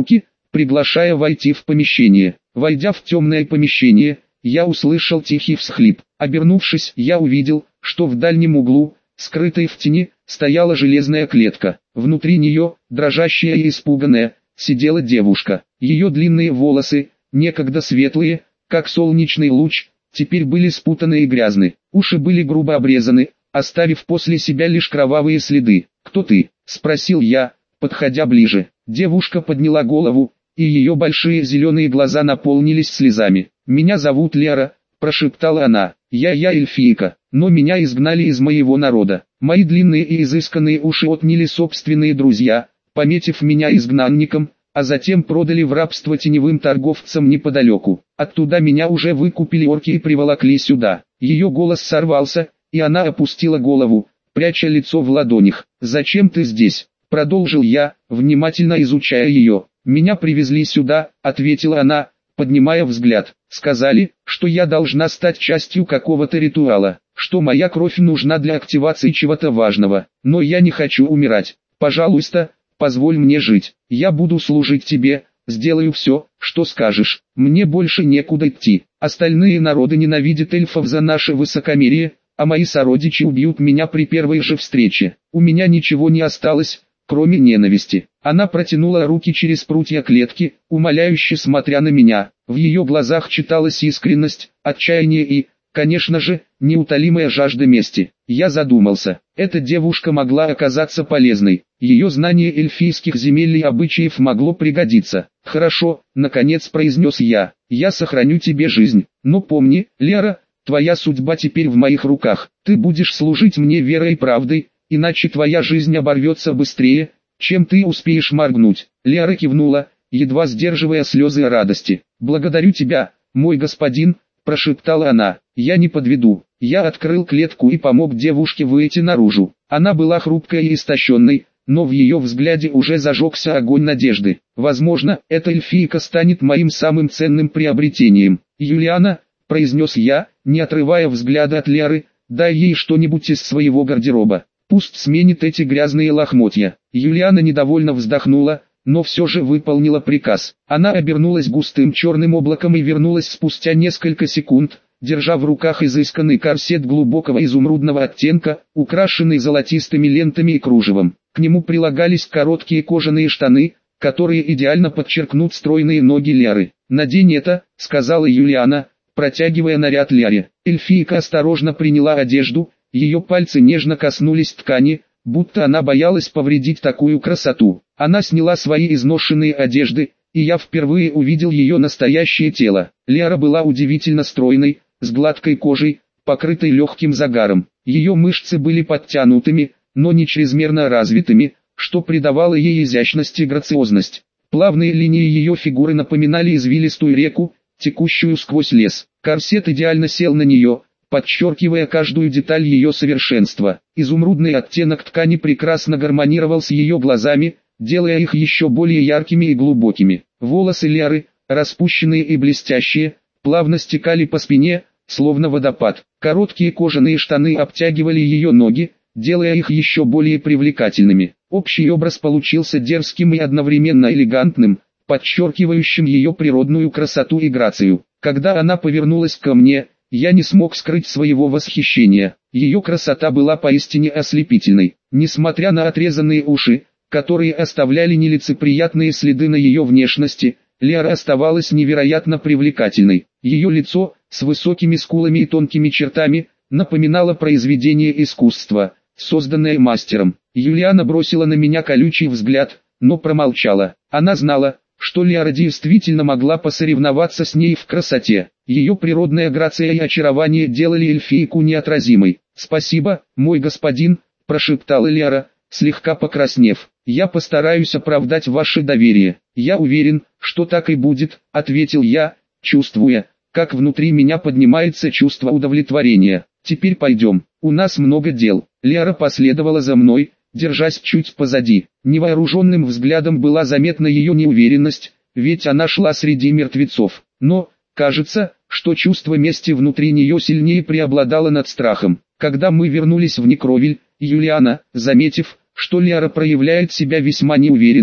приглашая войти в помещение. Войдя в темное помещение, я услышал тихий всхлип. Обернувшись, я увидел, что в дальнем углу, скрытой в тени, стояла железная клетка. Внутри нее, дрожащая и испуганная, сидела девушка. Ее длинные волосы, некогда светлые, как солнечный луч, теперь были спутаны и грязны. Уши были грубо обрезаны, оставив после себя лишь кровавые следы. «Кто ты?» – спросил я, подходя ближе. Девушка подняла голову, и ее большие зеленые глаза наполнились слезами. «Меня зовут Лера», – прошептала она. «Я я эльфийка, но меня изгнали из моего народа. Мои длинные и изысканные уши отняли собственные друзья, пометив меня изгнанником, а затем продали в рабство теневым торговцам неподалеку. Оттуда меня уже выкупили орки и приволокли сюда». Ее голос сорвался, и она опустила голову, пряча лицо в ладонях. «Зачем ты здесь?» – продолжил я, внимательно изучая ее. «Меня привезли сюда», – ответила она, поднимая взгляд. «Сказали, что я должна стать частью какого-то ритуала, что моя кровь нужна для активации чего-то важного, но я не хочу умирать. Пожалуйста, позволь мне жить, я буду служить тебе, сделаю все, что скажешь, мне больше некуда идти. Остальные народы ненавидят эльфов за наше высокомерие, а мои сородичи убьют меня при первой же встрече. У меня ничего не осталось, кроме ненависти». Она протянула руки через прутья клетки, умоляюще смотря на меня. В ее глазах читалась искренность, отчаяние и, конечно же, неутолимая жажда мести. Я задумался. Эта девушка могла оказаться полезной. Ее знание эльфийских земель и обычаев могло пригодиться. «Хорошо», — наконец произнес я. «Я сохраню тебе жизнь. Но помни, Лера, твоя судьба теперь в моих руках. Ты будешь служить мне верой и правдой, иначе твоя жизнь оборвется быстрее, чем ты успеешь моргнуть». Лера кивнула, едва сдерживая слезы радости. «Благодарю тебя, мой господин», – прошептала она. «Я не подведу». Я открыл клетку и помог девушке выйти наружу. Она была хрупкой и истощенной, но в ее взгляде уже зажегся огонь надежды. «Возможно, эта эльфийка станет моим самым ценным приобретением». «Юлиана», – произнес я, не отрывая взгляда от Леры, – «дай ей что-нибудь из своего гардероба. Пусть сменит эти грязные лохмотья». Юлиана недовольно вздохнула, но все же выполнила приказ. Она обернулась густым черным облаком и вернулась спустя несколько секунд, держа в руках изысканный корсет глубокого изумрудного оттенка, украшенный золотистыми лентами и кружевом. К нему прилагались короткие кожаные штаны, которые идеально подчеркнут стройные ноги Леры. «Надень это», — сказала Юлиана, протягивая наряд Лере. Эльфийка осторожно приняла одежду, ее пальцы нежно коснулись ткани, будто она боялась повредить такую красоту. Она сняла свои изношенные одежды, и я впервые увидел ее настоящее тело. Лера была удивительно стройной, с гладкой кожей, покрытой легким загаром. Ее мышцы были подтянутыми, но не чрезмерно развитыми, что придавало ей изящность и грациозность. Плавные линии ее фигуры напоминали извилистую реку, текущую сквозь лес. Корсет идеально сел на нее, подчеркивая каждую деталь ее совершенства. Изумрудный оттенок ткани прекрасно гармонировал с ее глазами, делая их еще более яркими и глубокими. Волосы Леры, распущенные и блестящие, плавно стекали по спине, словно водопад. Короткие кожаные штаны обтягивали ее ноги, делая их еще более привлекательными. Общий образ получился дерзким и одновременно элегантным, подчеркивающим ее природную красоту и грацию. Когда она повернулась ко мне, я не смог скрыть своего восхищения. Ее красота была поистине ослепительной. Несмотря на отрезанные уши, которые оставляли нелицеприятные следы на ее внешности, Лера оставалась невероятно привлекательной. Ее лицо, с высокими скулами и тонкими чертами, напоминало произведение искусства, созданное мастером. Юлиана бросила на меня колючий взгляд, но промолчала. Она знала, что Лера действительно могла посоревноваться с ней в красоте. Ее природная грация и очарование делали эльфийку неотразимой. «Спасибо, мой господин», – прошептала Лера, слегка покраснев. «Я постараюсь оправдать ваше доверие». «Я уверен, что так и будет», – ответил я, чувствуя, как внутри меня поднимается чувство удовлетворения. «Теперь пойдем, у нас много дел». Лера последовала за мной, держась чуть позади. Невооруженным взглядом была заметна ее неуверенность, ведь она шла среди мертвецов. Но, кажется, что чувство мести внутри нее сильнее преобладало над страхом. Когда мы вернулись в Некровиль, Юлиана, заметив, что Лера проявляет себя весьма неуверенно,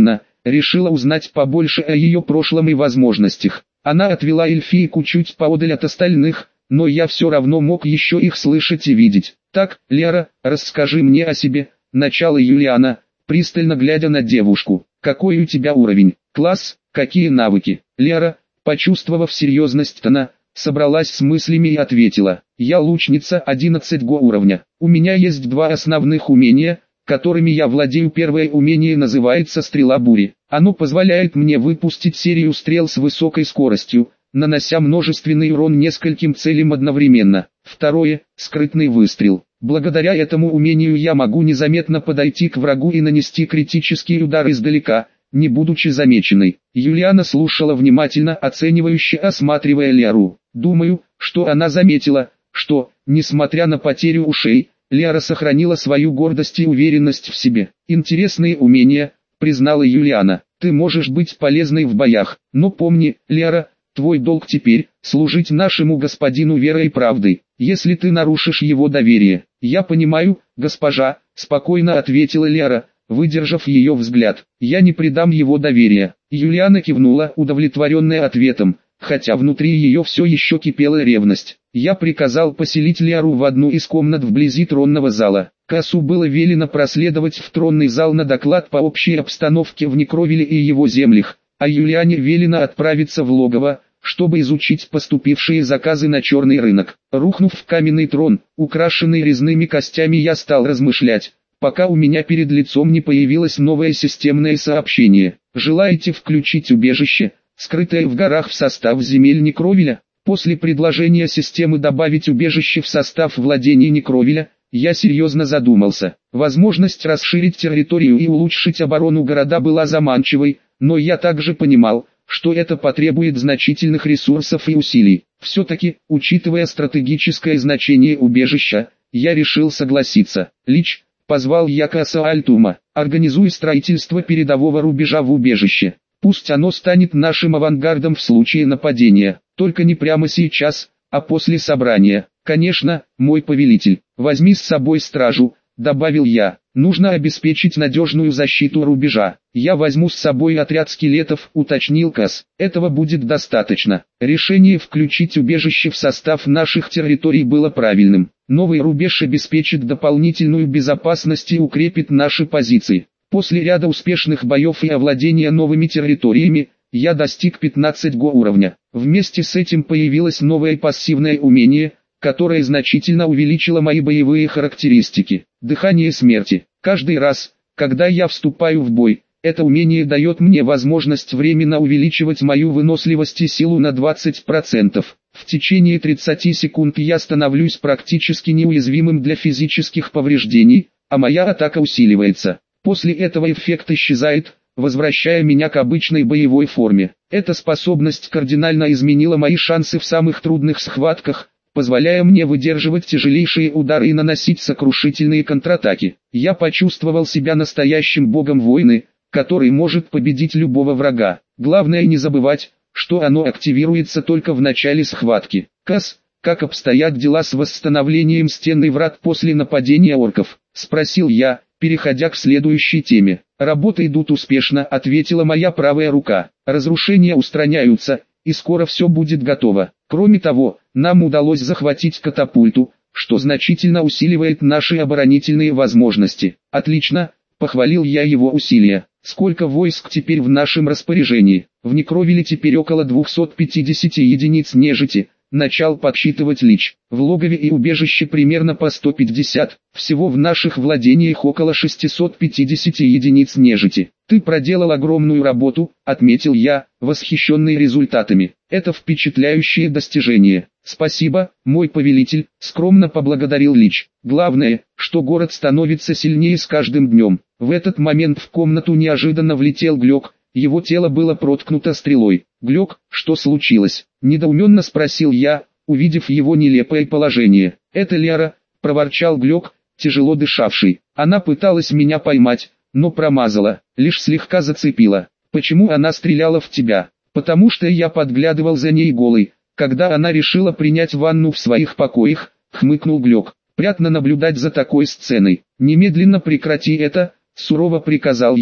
решила узнать побольше о ее прошлом и возможностях. Она отвела эльфийку чуть поодаль от остальных, но я все равно мог еще их слышать и видеть. «Так, Лера, расскажи мне о себе», — начала Юлиана, пристально глядя на девушку. «Какой у тебя уровень? Класс? Какие навыки?» Лера, почувствовав серьезность тона, собралась с мыслями и ответила: «Я лучница одиннадцатого уровня. У меня есть два основных умения, которыми я владею. Первое умение называется «Стрела бури». Оно позволяет мне выпустить серию стрел с высокой скоростью, нанося множественный урон нескольким целям одновременно. Второе – скрытный выстрел. Благодаря этому умению я могу незаметно подойти к врагу и нанести критический удар издалека, не будучи замеченной». Юлиана слушала внимательно, оценивающе осматривая Леру. Думаю, что она заметила, что, несмотря на потерю ушей, Лера сохранила свою гордость и уверенность в себе. «Интересные умения», — признала Юлиана. «Ты можешь быть полезной в боях, но помни, Лера, твой долг теперь — служить нашему господину верой и правдой. Если ты нарушишь его доверие...» «Я понимаю, госпожа», — спокойно ответила Лера, выдержав ее взгляд. «Я не предам его доверия». Юлиана кивнула, удовлетворенная ответом, хотя внутри ее все еще кипела ревность. Я приказал поселить Леру в одну из комнат вблизи тронного зала. Касу было велено проследовать в тронный зал на доклад по общей обстановке в Некровиле и его землях, а Юлиане велено отправиться в логово, чтобы изучить поступившие заказы на черный рынок. Рухнув в каменный трон, украшенный резными костями, я стал размышлять, пока у меня перед лицом не появилось новое системное сообщение. «Желаете включить убежище, скрытое в горах, в состав земель Некровиля?» После предложения системы добавить убежище в состав владений Некровиля, я серьезно задумался. Возможность расширить территорию и улучшить оборону города была заманчивой, но я также понимал, что это потребует значительных ресурсов и усилий. Все-таки, учитывая стратегическое значение убежища, я решил согласиться. «Лич», — позвал я Каса Альтума, — «организуй строительство передового рубежа в убежище. Пусть оно станет нашим авангардом в случае нападения, только не прямо сейчас, а после собрания. Конечно, мой повелитель, возьми с собой стражу», — добавил я. «Нужно обеспечить надежную защиту рубежа. Я возьму с собой отряд скелетов», — уточнил Кас. «Этого будет достаточно». Решение включить убежище в состав наших территорий было правильным. Новый рубеж обеспечит дополнительную безопасность и укрепит наши позиции. После ряда успешных боев и овладения новыми территориями, я достиг пятнадцатого уровня. Вместе с этим появилось новое пассивное умение, которое значительно увеличило мои боевые характеристики. Дыхание смерти. Каждый раз, когда я вступаю в бой, это умение дает мне возможность временно увеличивать мою выносливость и силу на двадцать процентов. В течение тридцати секунд я становлюсь практически неуязвимым для физических повреждений, а моя атака усиливается. После этого эффект исчезает, возвращая меня к обычной боевой форме. Эта способность кардинально изменила мои шансы в самых трудных схватках, позволяя мне выдерживать тяжелейшие удары и наносить сокрушительные контратаки. Я почувствовал себя настоящим богом войны, который может победить любого врага. Главное не забывать, что оно активируется только в начале схватки. «Кас, как обстоят дела с восстановлением стен и врат после нападения орков?» — спросил я, переходя к следующей теме. «Работы идут успешно», — ответила моя правая рука. «Разрушения устраняются, и скоро все будет готово. Кроме того, нам удалось захватить катапульту, что значительно усиливает наши оборонительные возможности». «Отлично», — похвалил я его усилия. «Сколько войск теперь в нашем распоряжении?» «В Некровиле теперь около двухсот пятидесяти единиц нежити», — начал подсчитывать Лич. «В логове и убежище примерно по сто пятьдесят. Всего в наших владениях около шестисот пятидесяти единиц нежити. Ты проделал огромную работу», — отметил я, восхищенный результатами. «Это впечатляющее достижение». «Спасибо, мой повелитель», — скромно поблагодарил Лич. «Главное, что город становится сильнее с каждым днем». В этот момент в комнату неожиданно влетел Глёк. Его тело было проткнуто стрелой. «Глёк, что случилось?» — недоуменно спросил я, увидев его нелепое положение. «Это Лера», — проворчал Глёк, тяжело дышавший. «Она пыталась меня поймать, но промазала, лишь слегка зацепила». «Почему она стреляла в тебя?» «Потому что я подглядывал за ней голой, когда она решила принять ванну в своих покоях», — хмыкнул Глёк. «Приятно наблюдать за такой сценой. Немедленно прекрати это», — сурово приказал я.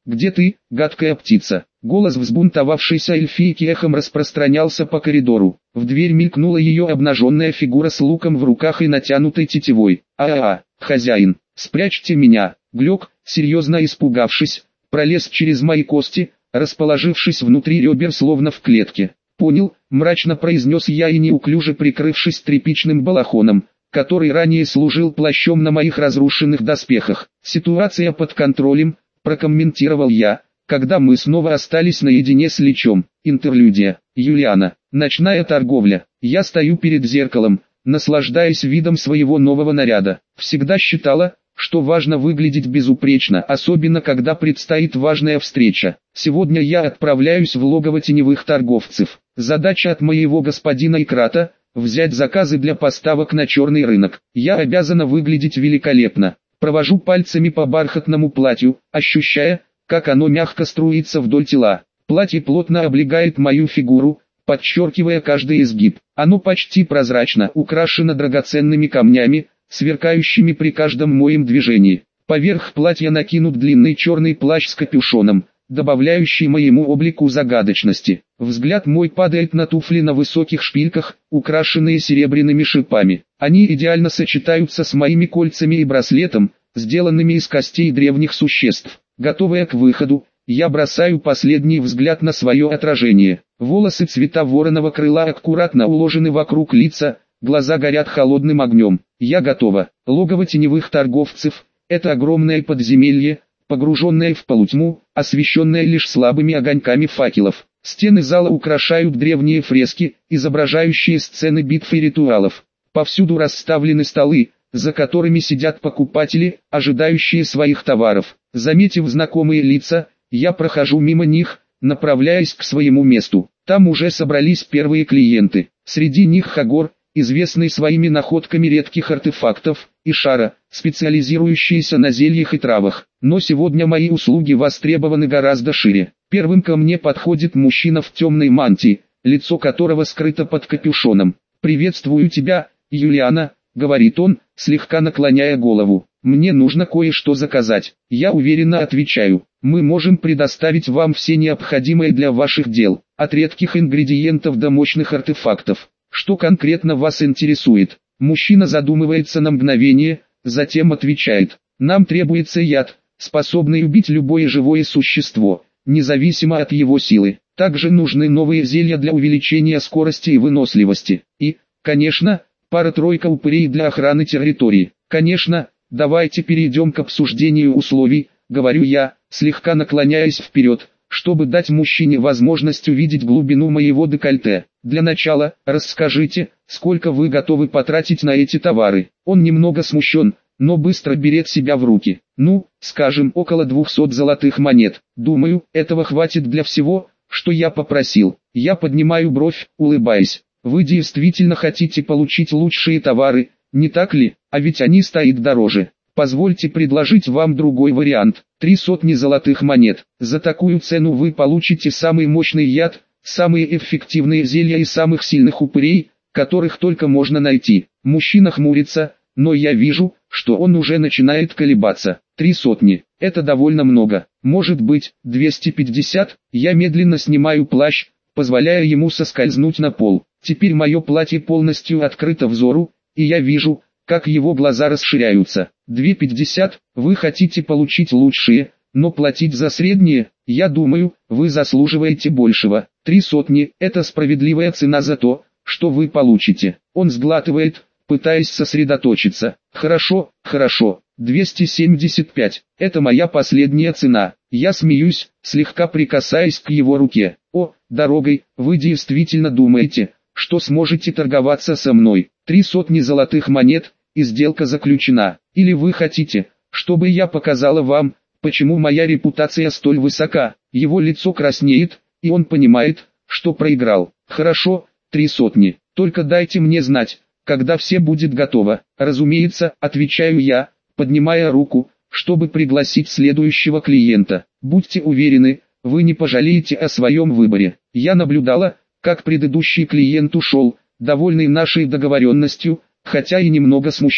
Где ты, гадкая птица? Голос взбунтовавшейся эльфийки эхом распространялся по коридору. В дверь мелькнула ее обнаженная фигура с луком в руках и натянутой тетивой. «А-а-а, хозяин, спрячьте меня!» Глёк, серьезно испугавшись, пролез через мои кости, расположившись внутри ребер словно в клетке. «Понял», — мрачно произнес я и неуклюже прикрывшись тряпичным балахоном, который ранее служил плащом на моих разрушенных доспехах. «Ситуация под контролем», — прокомментировал я, когда мы снова остались наедине с Личом. Интерлюдия. Юлиана. Ночная торговля. Я стою перед зеркалом, наслаждаясь видом своего нового наряда. Всегда считала, что важно выглядеть безупречно, особенно когда предстоит важная встреча. Сегодня я отправляюсь в логово теневых торговцев. Задача от моего господина Икрата – взять заказы для поставок на черный рынок. Я обязана выглядеть великолепно. Провожу пальцами по бархатному платью, ощущая, как оно мягко струится вдоль тела. Платье плотно облегает мою фигуру, подчеркивая каждый изгиб. Оно почти прозрачно, украшено драгоценными камнями, сверкающими при каждом моем движении. Поверх платья накинут длинный черный плащ с капюшоном, добавляющий моему облику загадочности. Взгляд мой падает на туфли на высоких шпильках, украшенные серебряными шипами. Они идеально сочетаются с моими кольцами и браслетом, сделанными из костей древних существ. Готовая к выходу, я бросаю последний взгляд на свое отражение. Волосы цвета вороного крыла аккуратно уложены вокруг лица, глаза горят холодным огнем. Я готова. Логово теневых торговцев – это огромное подземелье, погруженное в полутьму, освещенное лишь слабыми огоньками факелов. Стены зала украшают древние фрески, изображающие сцены битв и ритуалов. Повсюду расставлены столы, за которыми сидят покупатели, ожидающие своих товаров. Заметив знакомые лица, я прохожу мимо них, направляясь к своему месту. Там уже собрались первые клиенты. Среди них Хагор, известный своими находками редких артефактов, и Шара, специализирующаяся на зельях и травах. Но сегодня мои услуги востребованы гораздо шире. Первым ко мне подходит мужчина в темной мантии, лицо которого скрыто под капюшоном. «Приветствую тебя, Юлиана», — говорит он, слегка наклоняя голову. «Мне нужно кое-что заказать». Я уверенно отвечаю. «Мы можем предоставить вам все необходимое для ваших дел, от редких ингредиентов до мощных артефактов. Что конкретно вас интересует?» Мужчина задумывается на мгновение, затем отвечает. «Нам требуется яд, способный убить любое живое существо, независимо от его силы. Также нужны новые зелья для увеличения скорости и выносливости. И, конечно, пара-тройка упырей для охраны территории. Конечно, давайте перейдем к обсуждению условий», — говорю я, слегка наклоняясь вперед, чтобы дать мужчине возможность увидеть глубину моего декольте. «Для начала, расскажите, сколько вы готовы потратить на эти товары?» Он немного смущен, но быстро берет себя в руки. «Ну, скажем, около двухсот золотых монет. Думаю, этого хватит для всего, что я попросил». Я поднимаю бровь, улыбаясь. «Вы действительно хотите получить лучшие товары, не так ли? А ведь они стоят дороже. Позвольте предложить вам другой вариант. Три сотни золотых монет. За такую цену вы получите самый мощный яд, самые эффективные зелья и самых сильных упырей, которых только можно найти». Мужчина хмурится, но я вижу, что он уже начинает колебаться. Три сотни. Это довольно много. Может быть, двести пятьдесят? Я медленно снимаю плащ, позволяя ему соскользнуть на пол. Теперь мое платье полностью открыто взору, и я вижу, как его глаза расширяются. Две пятьдесят, вы хотите получить лучшие, но платить за средние? Я думаю, вы заслуживаете большего. Три сотни – это справедливая цена за то, что вы получите. Он сглатывает, пытаясь сосредоточиться. Хорошо, хорошо. двести семьдесят пять. Это моя последняя цена. Я смеюсь, слегка прикасаясь к его руке. О, дорогой, вы действительно думаете, что сможете торговаться со мной? Три сотни золотых монет, и сделка заключена. Или вы хотите, чтобы я показала вам, почему моя репутация столь высока? Его лицо краснеет, и он понимает, что проиграл. Хорошо, три сотни. Только дайте мне знать, когда все будет готово. Разумеется, отвечаю я, поднимая руку, чтобы пригласить следующего клиента. Будьте уверены, вы не пожалеете о своем выборе. Я наблюдала, как предыдущий клиент ушел, довольный нашей договоренностью, хотя и немного смущен.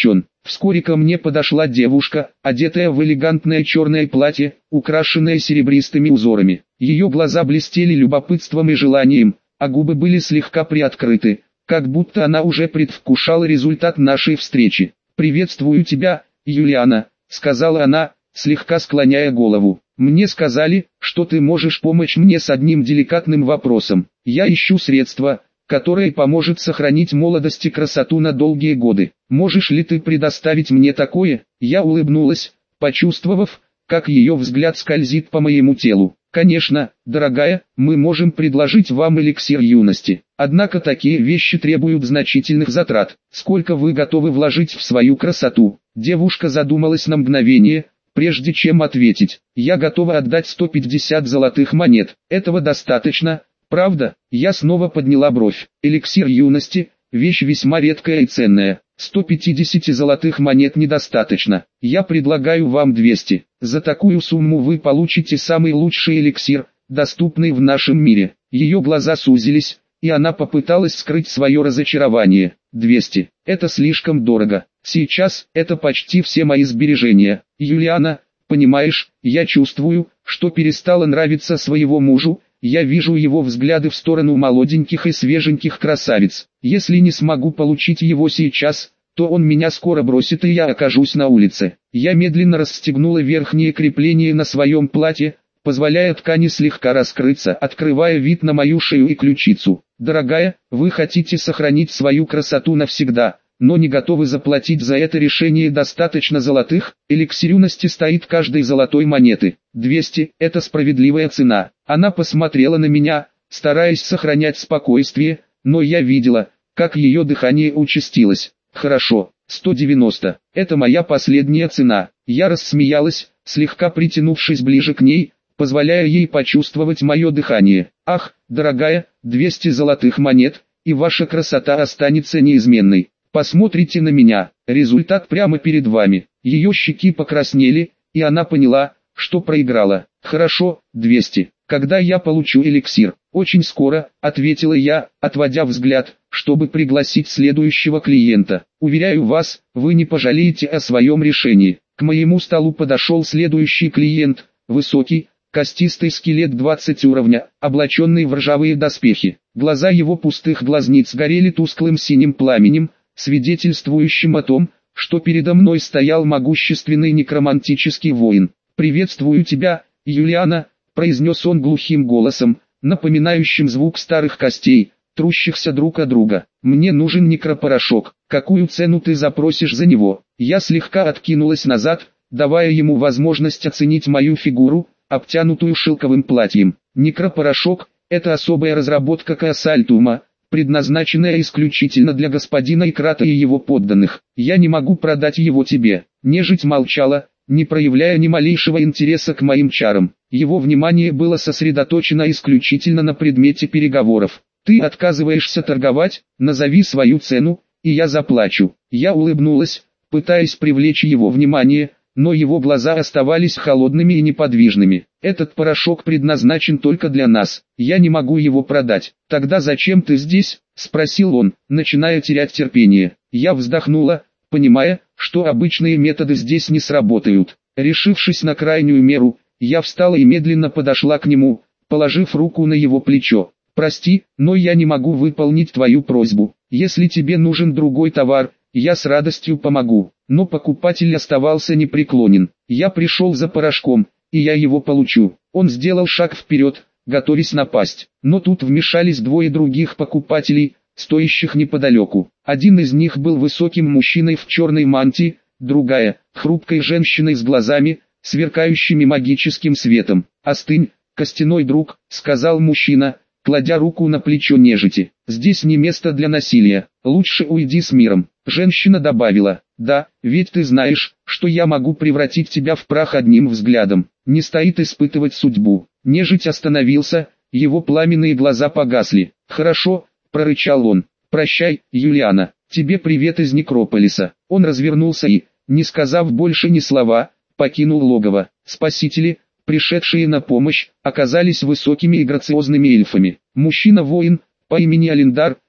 Вскоре ко мне подошла девушка, одетая в элегантное черное платье, украшенное серебристыми узорами. Ее глаза блестели любопытством и желанием, а губы были слегка приоткрыты, как будто она уже предвкушала результат нашей встречи. «Приветствую тебя, Юлиана», — сказала она, слегка склоняя голову. «Мне сказали, что ты можешь помочь мне с одним деликатным вопросом. Я ищу средства, которое поможет сохранить молодость и красоту на долгие годы. Можешь ли ты предоставить мне такое?» Я улыбнулась, почувствовав, как ее взгляд скользит по моему телу. «Конечно, дорогая, мы можем предложить вам эликсир юности. Однако такие вещи требуют значительных затрат. Сколько вы готовы вложить в свою красоту?» Девушка задумалась на мгновение, прежде чем ответить. «Я готова отдать сто пятьдесят золотых монет. Этого достаточно, правда?» Я снова подняла бровь. «Эликсир юности – вещь весьма редкая и ценная. сто пятьдесят золотых монет недостаточно. Я предлагаю вам двести. За такую сумму вы получите самый лучший эликсир, доступный в нашем мире». Ее глаза сузились, и она попыталась скрыть свое разочарование. «двести. Это слишком дорого. Сейчас это почти все мои сбережения. Юлиана, понимаешь, я чувствую, что перестала нравиться своего мужу. Я вижу его взгляды в сторону молоденьких и свеженьких красавиц. Если не смогу получить его сейчас, то он меня скоро бросит и я окажусь на улице». Я медленно расстегнула верхние крепления на своем платье, позволяя ткани слегка раскрыться, открывая вид на мою шею и ключицу. «Дорогая, вы хотите сохранить свою красоту навсегда, но не готовы заплатить за это решение достаточно золотых?» Эликсир юности стоит каждой золотой монеты. двести – это справедливая цена. Она посмотрела на меня, стараясь сохранять спокойствие, но я видела, как ее дыхание участилось. «Хорошо, сто девяносто. Это моя последняя цена». Я рассмеялась, слегка притянувшись ближе к ней, позволяя ей почувствовать мое дыхание. «Ах, дорогая, двести золотых монет, и ваша красота останется неизменной. Посмотрите на меня, результат прямо перед вами». Ее щеки покраснели, и она поняла, что проиграла. «Хорошо, двести. Когда я получу эликсир?» «Очень скоро», — ответила я, отводя взгляд, чтобы пригласить следующего клиента. «Уверяю вас, вы не пожалеете о своем решении». К моему столу подошел следующий клиент, высокий, костистый скелет двадцать уровня, облаченный в ржавые доспехи. Глаза его пустых глазниц горели тусклым синим пламенем, свидетельствующим о том, что передо мной стоял могущественный некромантический воин. «Приветствую тебя, Юлиана», — произнес он глухим голосом, напоминающим звук старых костей, трущихся друг о друга. «Мне нужен некропорошок. Какую цену ты запросишь за него?» Я слегка откинулась назад, давая ему возможность оценить мою фигуру, обтянутую шелковым платьем. «Некропорошок – это особая разработка Каасальтума, предназначенная исключительно для господина Икрата и его подданных. Я не могу продать его тебе». Нежить молчала, не проявляя ни малейшего интереса к моим чарам. Его внимание было сосредоточено исключительно на предмете переговоров. «Ты отказываешься торговать? Назови свою цену, и я заплачу». Я улыбнулась, пытаясь привлечь его внимание, но его глаза оставались холодными и неподвижными. «Этот порошок предназначен только для нас, я не могу его продать». «Тогда зачем ты здесь?» – спросил он, начиная терять терпение. Я вздохнула, понимая, что обычные методы здесь не сработают. Решившись на крайнюю меру, я встала и медленно подошла к нему, положив руку на его плечо. «Прости, но я не могу выполнить твою просьбу. Если тебе нужен другой товар, я с радостью помогу». Но покупатель оставался непреклонен. «Я пришел за порошком, и я его получу». Он сделал шаг вперед, готовясь напасть. Но тут вмешались двое других покупателей, стоящих неподалеку. Один из них был высоким мужчиной в черной мантии, другая – хрупкой женщиной с глазами, сверкающими магическим светом. «Остынь, костяной друг», – сказал мужчина, кладя руку на плечо нежити. «Здесь не место для насилия, лучше уйди с миром». Женщина добавила: «Да, ведь ты знаешь, что я могу превратить тебя в прах одним взглядом. Не стоит испытывать судьбу». Нежить остановился, его пламенные глаза погасли. «Хорошо», — прорычал он. «Прощай, Юлиана, тебе привет из Некрополиса». Он развернулся и, не сказав больше ни слова, покинул логово. Спасители, пришедшие на помощь, оказались высокими и грациозными эльфами. Мужчина-воин, по имени Алиндар,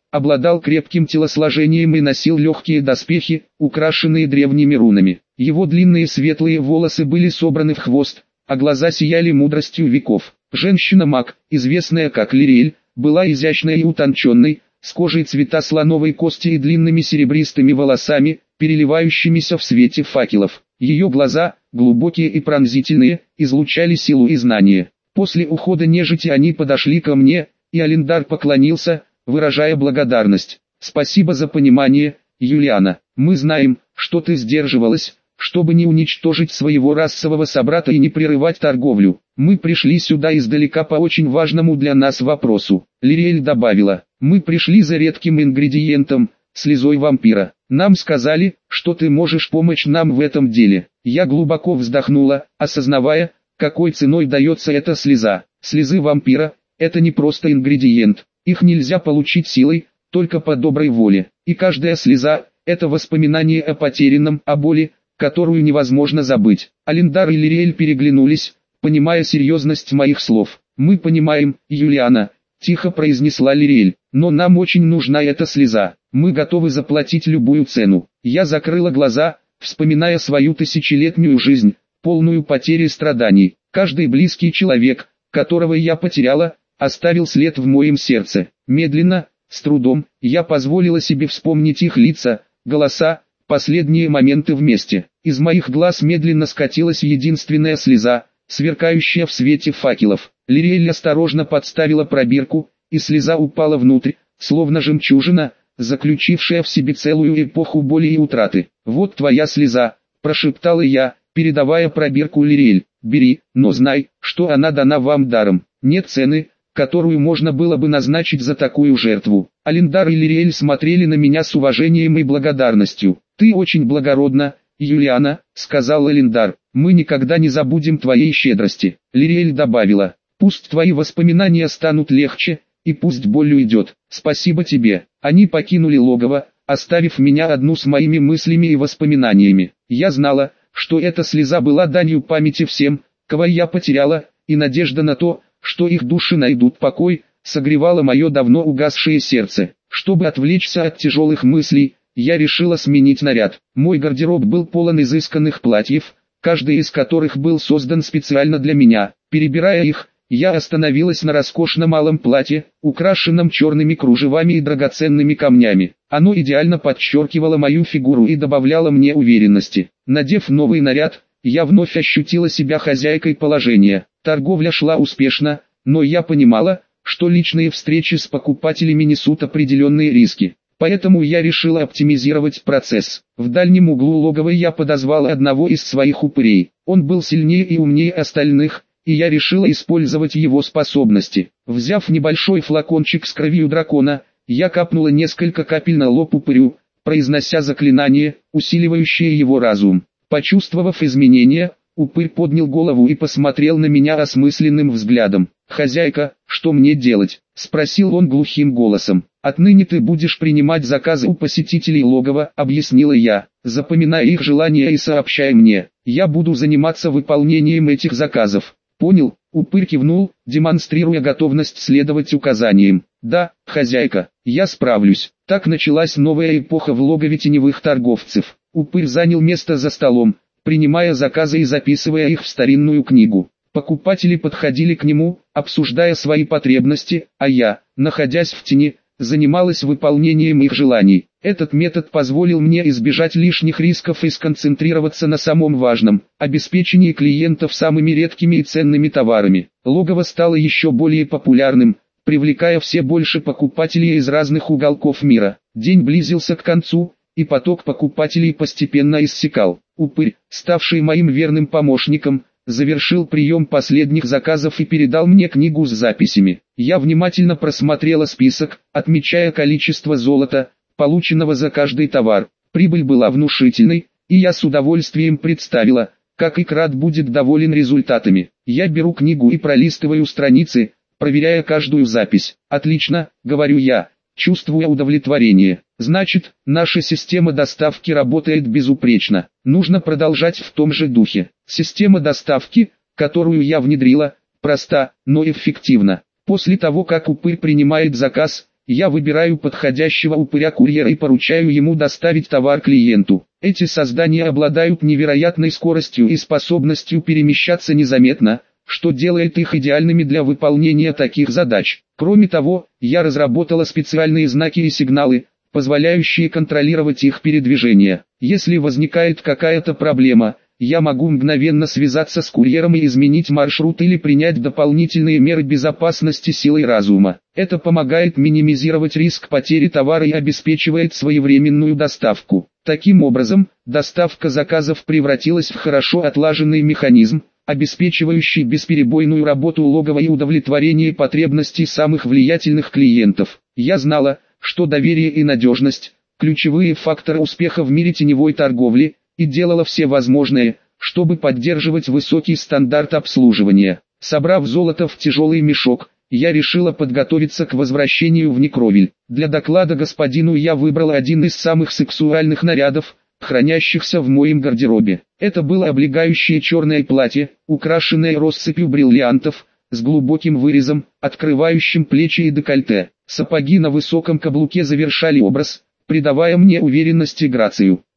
обладал крепким телосложением и носил легкие доспехи, украшенные древними рунами. Его длинные светлые волосы были собраны в хвост, а глаза сияли мудростью веков. Женщина-маг, известная как Лириэль, была изящной и утонченной, с кожей цвета слоновой кости и длинными серебристыми волосами, переливающимися в свете факелов. Ее глаза, глубокие и пронзительные, излучали силу и знание. После ухода нежити они подошли ко мне, и Алиндар поклонился, выражая благодарность. «Спасибо за понимание, Юлиана. Мы знаем, что ты сдерживалась, чтобы не уничтожить своего расового собрата и не прерывать торговлю. Мы пришли сюда издалека по очень важному для нас вопросу». Лириэль добавила: «Мы пришли за редким ингредиентом, слезой вампира. Нам сказали, что ты можешь помочь нам в этом деле». Я глубоко вздохнула, осознавая, какой ценой дается эта слеза. Слезы вампира – это не просто ингредиент. Их нельзя получить силой, только по доброй воле. И каждая слеза – это воспоминание о потерянном, о боли, которую невозможно забыть. Алиндар и Лириэль переглянулись, понимая серьезность моих слов. «Мы понимаем, Юлиана», – тихо произнесла Лириэль, – «но нам очень нужна эта слеза. Мы готовы заплатить любую цену». Я закрыла глаза, вспоминая свою тысячелетнюю жизнь, полную потерь и страданий. Каждый близкий человек, которого я потеряла, оставил след в моем сердце. Медленно, с трудом, я позволила себе вспомнить их лица, голоса, последние моменты вместе. Из моих глаз медленно скатилась единственная слеза, сверкающая в свете факелов. Лириэль осторожно подставила пробирку, и слеза упала внутрь, словно жемчужина, заключившая в себе целую эпоху боли и утраты. «Вот твоя слеза», – прошептала я, передавая пробирку Лириэль. «Бери, но знай, что она дана вам даром. Нет цены, которую можно было бы назначить за такую жертву». Алиндар и Лириэль смотрели на меня с уважением и благодарностью. «Ты очень благородна, Юлиана», — сказал Алиндар. «Мы никогда не забудем твоей щедрости». Лириэль добавила: «Пусть твои воспоминания станут легче, и пусть боль уйдет. Спасибо тебе». Они покинули логово, оставив меня одну с моими мыслями и воспоминаниями. Я знала, что эта слеза была данью памяти всем, кого я потеряла, и надежда на то, что их души найдут покой, согревала мое давно угасшее сердце. Чтобы отвлечься от тяжелых мыслей, я решила сменить наряд. Мой гардероб был полон изысканных платьев, каждый из которых был создан специально для меня. Перебирая их, я остановилась на роскошном алом платье, украшенном черными кружевами и драгоценными камнями. Оно идеально подчеркивало мою фигуру и добавляло мне уверенности. Надев новый наряд, я вновь ощутила себя хозяйкой положения. Торговля шла успешно, но я понимала, что личные встречи с покупателями несут определенные риски. Поэтому я решила оптимизировать процесс. В дальнем углу логова я подозвала одного из своих упырей. Он был сильнее и умнее остальных, и я решила использовать его способности. Взяв небольшой флакончик с кровью дракона, я капнула несколько капель на лоб упырю, произнося заклинание, усиливающее его разум. Почувствовав изменения, упырь поднял голову и посмотрел на меня осмысленным взглядом. «Хозяйка, что мне делать?» – спросил он глухим голосом. «Отныне ты будешь принимать заказы у посетителей логова», – объяснила я. «Запоминай их желания и сообщай мне. Я буду заниматься выполнением этих заказов». «Понял», – упырь кивнул, демонстрируя готовность следовать указаниям. «Да, хозяйка, я справлюсь». Так началась новая эпоха в логове теневых торговцев. Упырь занял место за столом, принимая заказы и записывая их в старинную книгу. Покупатели подходили к нему, обсуждая свои потребности, а я, находясь в тени, занималась выполнением их желаний. Этот метод позволил мне избежать лишних рисков и сконцентрироваться на самом важном – обеспечении клиентов самыми редкими и ценными товарами. Логово стало еще более популярным, привлекая все больше покупателей из разных уголков мира. День близился к концу, и поток покупателей постепенно иссякал. Упырь, ставший моим верным помощником, завершил прием последних заказов и передал мне книгу с записями. Я внимательно просмотрела список, отмечая количество золота, полученного за каждый товар. Прибыль была внушительной, и я с удовольствием представила, как Икрат будет доволен результатами. Я беру книгу и пролистываю страницы, проверяя каждую запись. «Отлично», — говорю я, чувствуя удовлетворение. «Значит, наша система доставки работает безупречно. Нужно продолжать в том же духе». Система доставки, которую я внедрила, проста, но эффективна. После того, как упырь принимает заказ, Я выбираю подходящего упыря-курьера и поручаю ему доставить товар клиенту. Эти создания обладают невероятной скоростью и способностью перемещаться незаметно, что делает их идеальными для выполнения таких задач. Кроме того, я разработала специальные знаки и сигналы, позволяющие контролировать их передвижение. Если возникает какая-то проблема, я могу мгновенно связаться с курьером и изменить маршрут или принять дополнительные меры безопасности силой разума. Это помогает минимизировать риск потери товара и обеспечивает своевременную доставку. Таким образом, доставка заказов превратилась в хорошо отлаженный механизм, обеспечивающий бесперебойную работу логова и удовлетворение потребностей самых влиятельных клиентов. Я знала, что доверие и надежность – ключевые факторы успеха в мире теневой торговли, и делала все возможное, чтобы поддерживать высокий стандарт обслуживания. Собрав золото в тяжелый мешок, я решила подготовиться к возвращению в Некровиль. Для доклада господину я выбрала один из самых сексуальных нарядов, хранящихся в моем гардеробе. Это было облегающее черное платье, украшенное россыпью бриллиантов, с глубоким вырезом, открывающим плечи и декольте. Сапоги на высоком каблуке завершали образ, придавая мне уверенность и грацию.